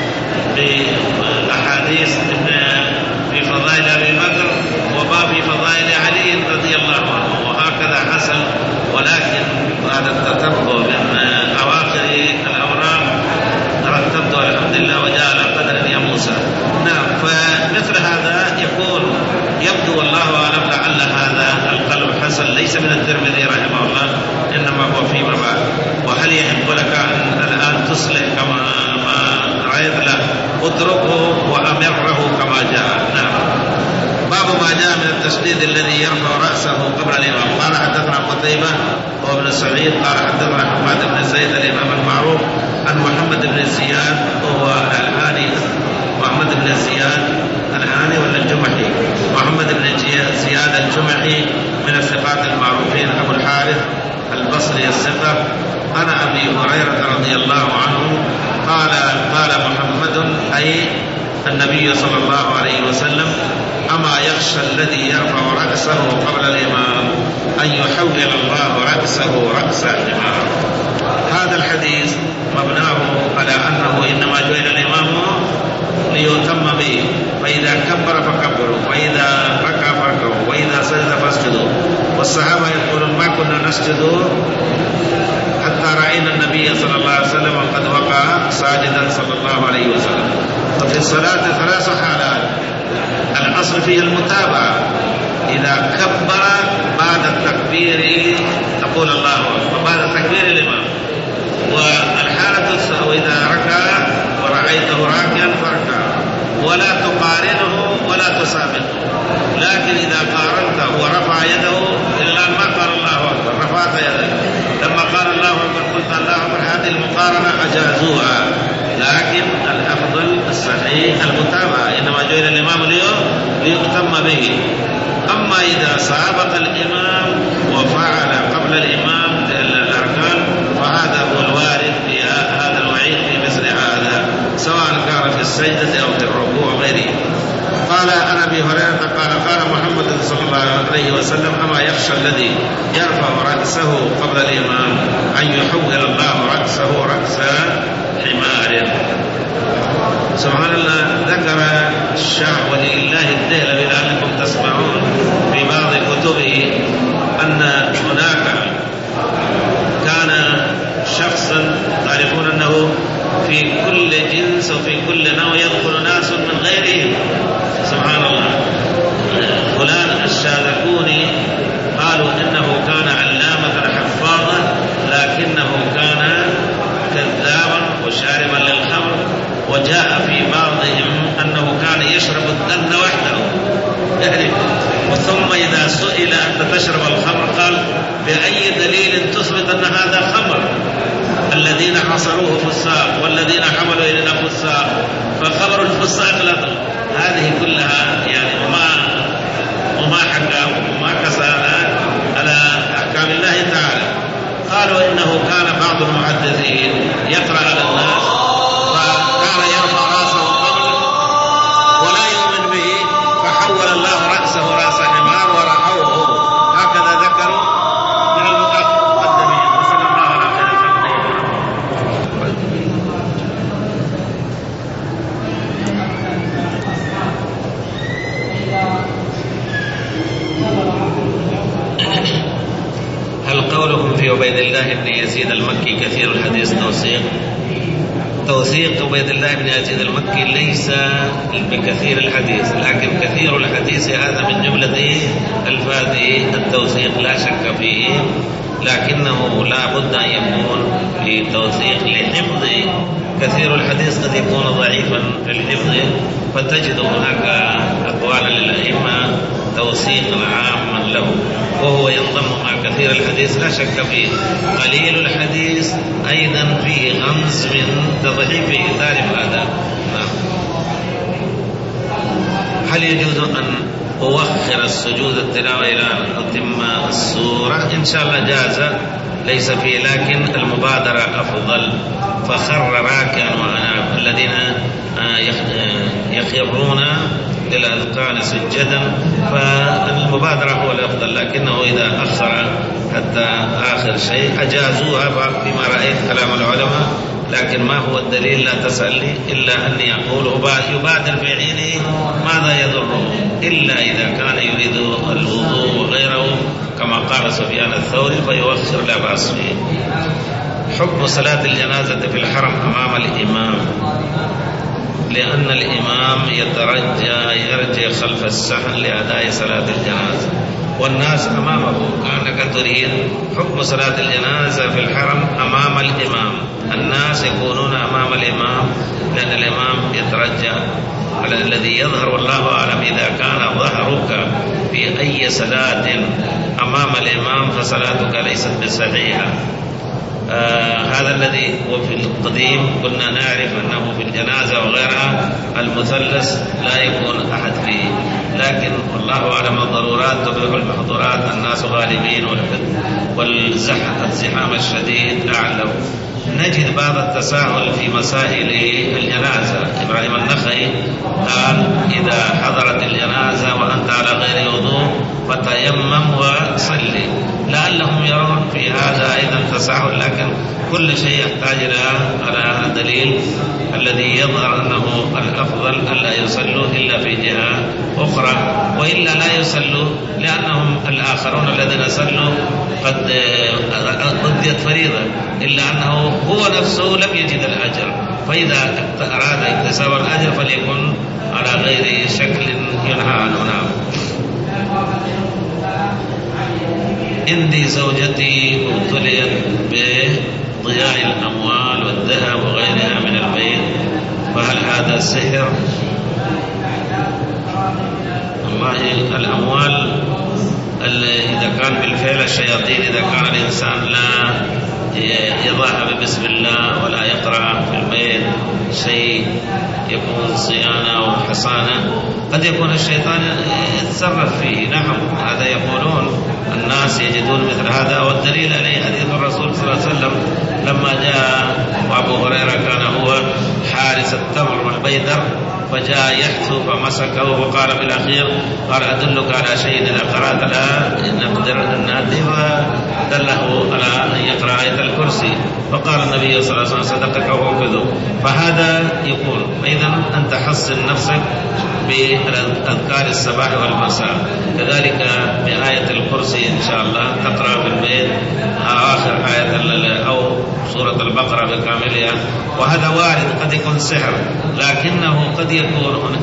بأحاديث في فضائل أبي بكر وباب في فضائل علي رضي الله عنه، وهكذا حصل، ولكن هذا التتبع من أواخر الأوراق رتبته الحمد لله وجاء على قدر يا موسى. نعم. فمثل هذا يكون يبدو والله أعلم لعل هذا القلب حسن ليس من الترمذي رحمه الله، إنما هو فيما بعد. وهل يحب لك أن الآن تصلح كما ما رأيت له؟ اتركه وأمره كما جاء. نعم. باب ما جاء من التشديد الذي يرفع رأسه قبل الإمام. قال حدثنا قتيبة وابن سعيد قال حدثنا حماد بن زيد الإمام المعروف عن محمد بن زياد وهو الهاني، محمد بن زياد الهاني ولا الجمحي؟ محمد بن زياد الجمحي من الثقات المعروفين، أبو الحارث البصري الثقة. أنا أبي هريرة رضي الله عنه قال قال محمد أي النبي صلى الله عليه وسلم: أما يخشى الذي يرفع رأسه قبل الإمام أن يحول الله رأسه رأس الإمام. هذا الحديث مبناه على أنه إنما جعل الإمام ليتم به، فإذا كبر فكبروا، وإذا ركع فاركعوا، وإذا سجد فاسجدوا. والصحابة يقولون: ما كنا نسجد حتى رأينا النبي صلى الله عليه وسلم وقد وقع ساجدا صلى الله عليه وسلم. وفي الصلاة ثلاث حالات، الأصل فيها المتابعة، إذا كبر بعد التكبير تقول الله أكبر بعد تكبير الإمام، والحالة وإذا ركع ورأيته راكعا فاركع، ولا تقارنه ولا تسابقه. لكن إذا قارنته ورفع يده الآن ما قال الله أكبر، رفعت يدك، لما قال الله أكبر قلت الله أكبر، هذه المقارنة أجازوها، لكن الأفضل الصحيح المتابعة، إنما جعل الإمام اليوم ليؤتم به. أما إذا سابق الإمام وفعل قبل الإمام الأركان فهذا هو الوارد في هذا الوعيد في مثل هذا، سواء كان في السجدة أو في الركوع وغيره. قال عن أبي هريرة قال قال محمد صلى الله عليه وسلم: أما يخشى الذي يرفع رأسه قبل الإمام أن يحول الله رأسه رأس حمار. سبحان الله. ذكر الشيخ ولي الله الدهلوي لعلكم تسمعون في بعض كتبه أن هناك كان شخصا تعرفون أنه في كل جنس وفي كل نوع يدخل ناس من غيرهم. سبحان الله. فلان الشاذكوني قالوا إنه كان علامة حفاظا، لكنه كان كذابا وشاربا للخمر، وجاء في بعضهم نصروه فساق والذين حملوا إلينا فساق فخبر الفساق لا تغير. هذه كلها يعني وما وما حكى وما كسر على أحكام الله تعالى. قالوا إنه كان بعض المحدثين يقرأ على الناس فكان يرفع رأسه قبل ولا يؤمن به فحول الله رأسه رأس حمار ورحوه. هكذا ذكروا من المقدمين. وصلى الله على خير خلقه. هل قولكم في عبيد الله بن يزيد المكي كثير الحديث توثيق؟ توثيق عبيد الله بن يزيد المكي ليس بكثير الحديث، لكن كثير الحديث هذا من جملة ألفاظ التوثيق لا شك فيه، لكنه لا بد أن يكون في توثيق لحفظ. كثير الحديث قد يكون ضعيفا في الحفظ، فتجد هناك أقوالا للأئمة توثيقا عاما له، وهو ينضم مع كثير الحديث لا شك فيه. قليل الحديث أيضا فيه غمز من تضعيفه، تعرف هذا. هل يجوز أن أوخر السجود التلاوة إلى أن أتم السورة؟ إن شاء الله جاز، ليس فيه، لكن المبادرة أفضل. فخر راكعا وأناب الذين يخرون للأذقان سجدا، فالمبادرة هو الأفضل، لكنه إذا أخر حتى آخر شيء أجازوها فيما رأيت كلام العلماء، لكن ما هو الدليل لا تسألني إلا أني أقول يبادر في حينه ماذا يضره، إلا إذا كان يريد الوضوء وغيره كما قال سفيان الثوري فيوخر لا بأس فيه. حكم صلاة الجنازة في الحرم أمام الإمام، لأن الإمام يترجى يرجع خلف السحن لأداء صلاة الجنازة والناس أمامه كأنك تريد. حكم صلاة الجنازة في الحرم أمام الإمام، الناس يكونون أمام الإمام لأن الإمام يترجى على الذي يظهر، والله أعلم. إذا كان ظهرك في أي صلاة أمام الإمام فصلاتك ليست بصحيحة. آه هذا الذي هو في القديم كنا نعرف أنه في الجنازة وغيرها المثلث لا يكون أحد فيه، لكن والله أعلم الضرورات تبرح المحظورات، الناس غالبين والزحام الشديد أعلم. نجد بعض التساهل في مسائل الجنازة. إبراهيم النخعي قال إذا حضرت الجنازة وأنت على غير وضوء فتيمم وصلي، لعلهم يرون في هذا أيضا تساهل، لكن كل شيء يحتاج إلى دليل. الذي يظهر أنه الأفضل ألا يصلوا إلا في جهة أخرى، وإلا لا يصلوا لأنهم الآخرون الذين صلوا قد قضيت فريضة، إلا أنه هو نفسه لم يجد الأجر، فإذا أراد اكتساب الأجر فليكن على غير شكل ينهى عنه. عندي زوجتي ابتليت بضياع الأموال والذهب وغيرها من البيت، فهل هذا سحر؟ والله الأموال إذا كان بالفعل الشياطين، إذا كان الإنسان لا يضعها بسم الله ولا يقرأ في البيت شيء يكون صيانة وحصانة، قد يكون الشيطان يتصرف فيه. نعم هذا يقولون الناس يجدون مثل هذا، والدليل عليه حديث الرسول صلى الله عليه وسلم لما جاء وأبو هريرة كان هو حارس التمر والبيدر، فجاء يحثو فمسكه وقال في الأخير قال أدلك على شيء إذا قرأت لا نقدر أن نأتي، ودله على أن يقرأ آية الكرسي، فقال النبي صلى الله عليه وسلم صدقك وهو كذب. فهذا يقول إذن أنت حصن نفسك بأذكار الصباح والمساء، كذلك بآية الكرسي إن شاء الله تقرأ في البيت آخر آية أو سورة البقرة بكاملها، وهذا وارد. قد يكون سحر، لكنه قد يكون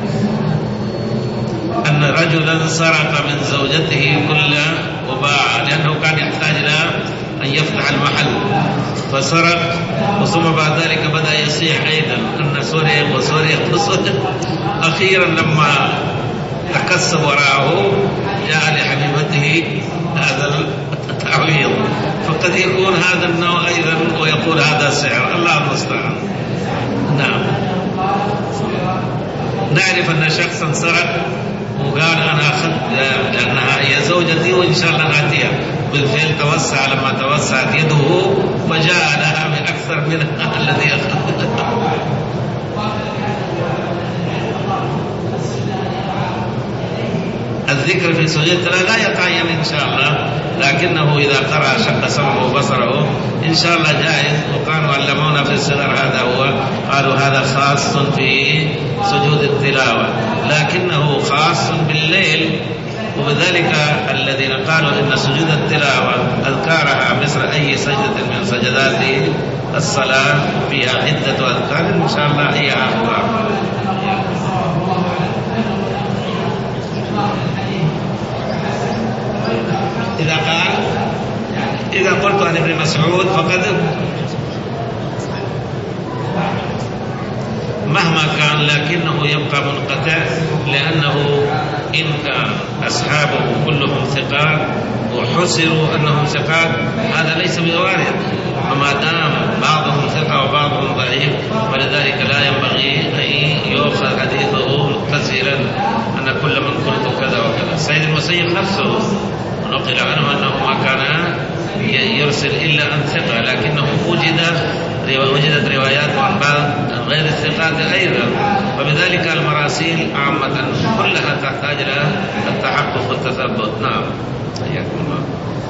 أن رجلا سرق من زوجته كل وباع، لأنه كان يحتاج إلى أن يفتح المحل فسرق، وثم بعد ذلك بدأ يصيح أيضا أن سرق وسرق وسرق. أخيرا لما تكسب وراءه جاء لحبيبته هذا التعويض، وقد يكون هذا النوع أيضا ويقول هذا سحر، الله المستعان. نعم. نعرف أن شخصا سرق وقال أنا أخذت لأنها هي زوجتي وإن شاء الله نأتيها، بالفعل توسع، لما توسعت يده وجاء لها بأكثر من الذي أخذ. الذكر في سجود التلاوة لا يتعين إن شاء الله، لكنه إذا قرأ شق سمعه وبصره إن شاء الله جائز. وكانوا علمونا في الصغر هذا هو، قالوا هذا خاص في سجود التلاوة، لكنه خاص بالليل. وبذلك الذين قالوا إن سجود التلاوة أذكارها مثل أي سجدة من سجدات الصلاة فيها عدة أذكار إن شاء الله هي أخبار. إذا قال إذا قلت عن ابن مسعود فقد مهما كان لكنه يبقى منقطع، لأنه إن كان أصحابه كلهم ثقات وحسروا أنهم ثقات هذا ليس بوارد، وما دام بعضهم ثقة وبعضهم ضعيف ولذلك لا ينبغي أن يؤخذ حديثه متصلا أن كل من قلت كذا وكذا. سيد المسيب نفسه نقل عنه أنه ما كان يرسل إلا عن ثقة، لكنه وجد وجدت روايات عن بعض غير الثقات أيضا، وبذلك المراسيل عامة كلها تحتاج إلى التحقق والتثبت. نعم. حياكم الله.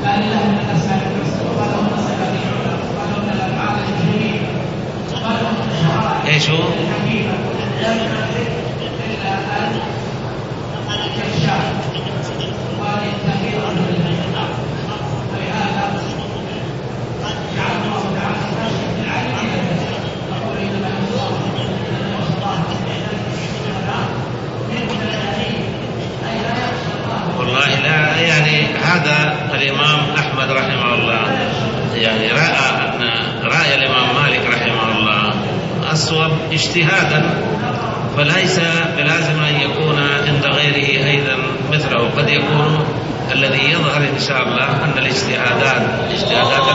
ايش هو؟ والله لا، يعني هذا الإمام أحمد رحمه الله يعني رأى أن رأي الإمام مالك رحمه الله أصوب اجتهادا، فليس بلازم أن يكون عند غيره أيضا مثله. قد يكون الذي يظهر إن شاء الله أن الاجتهادات الاجتهادات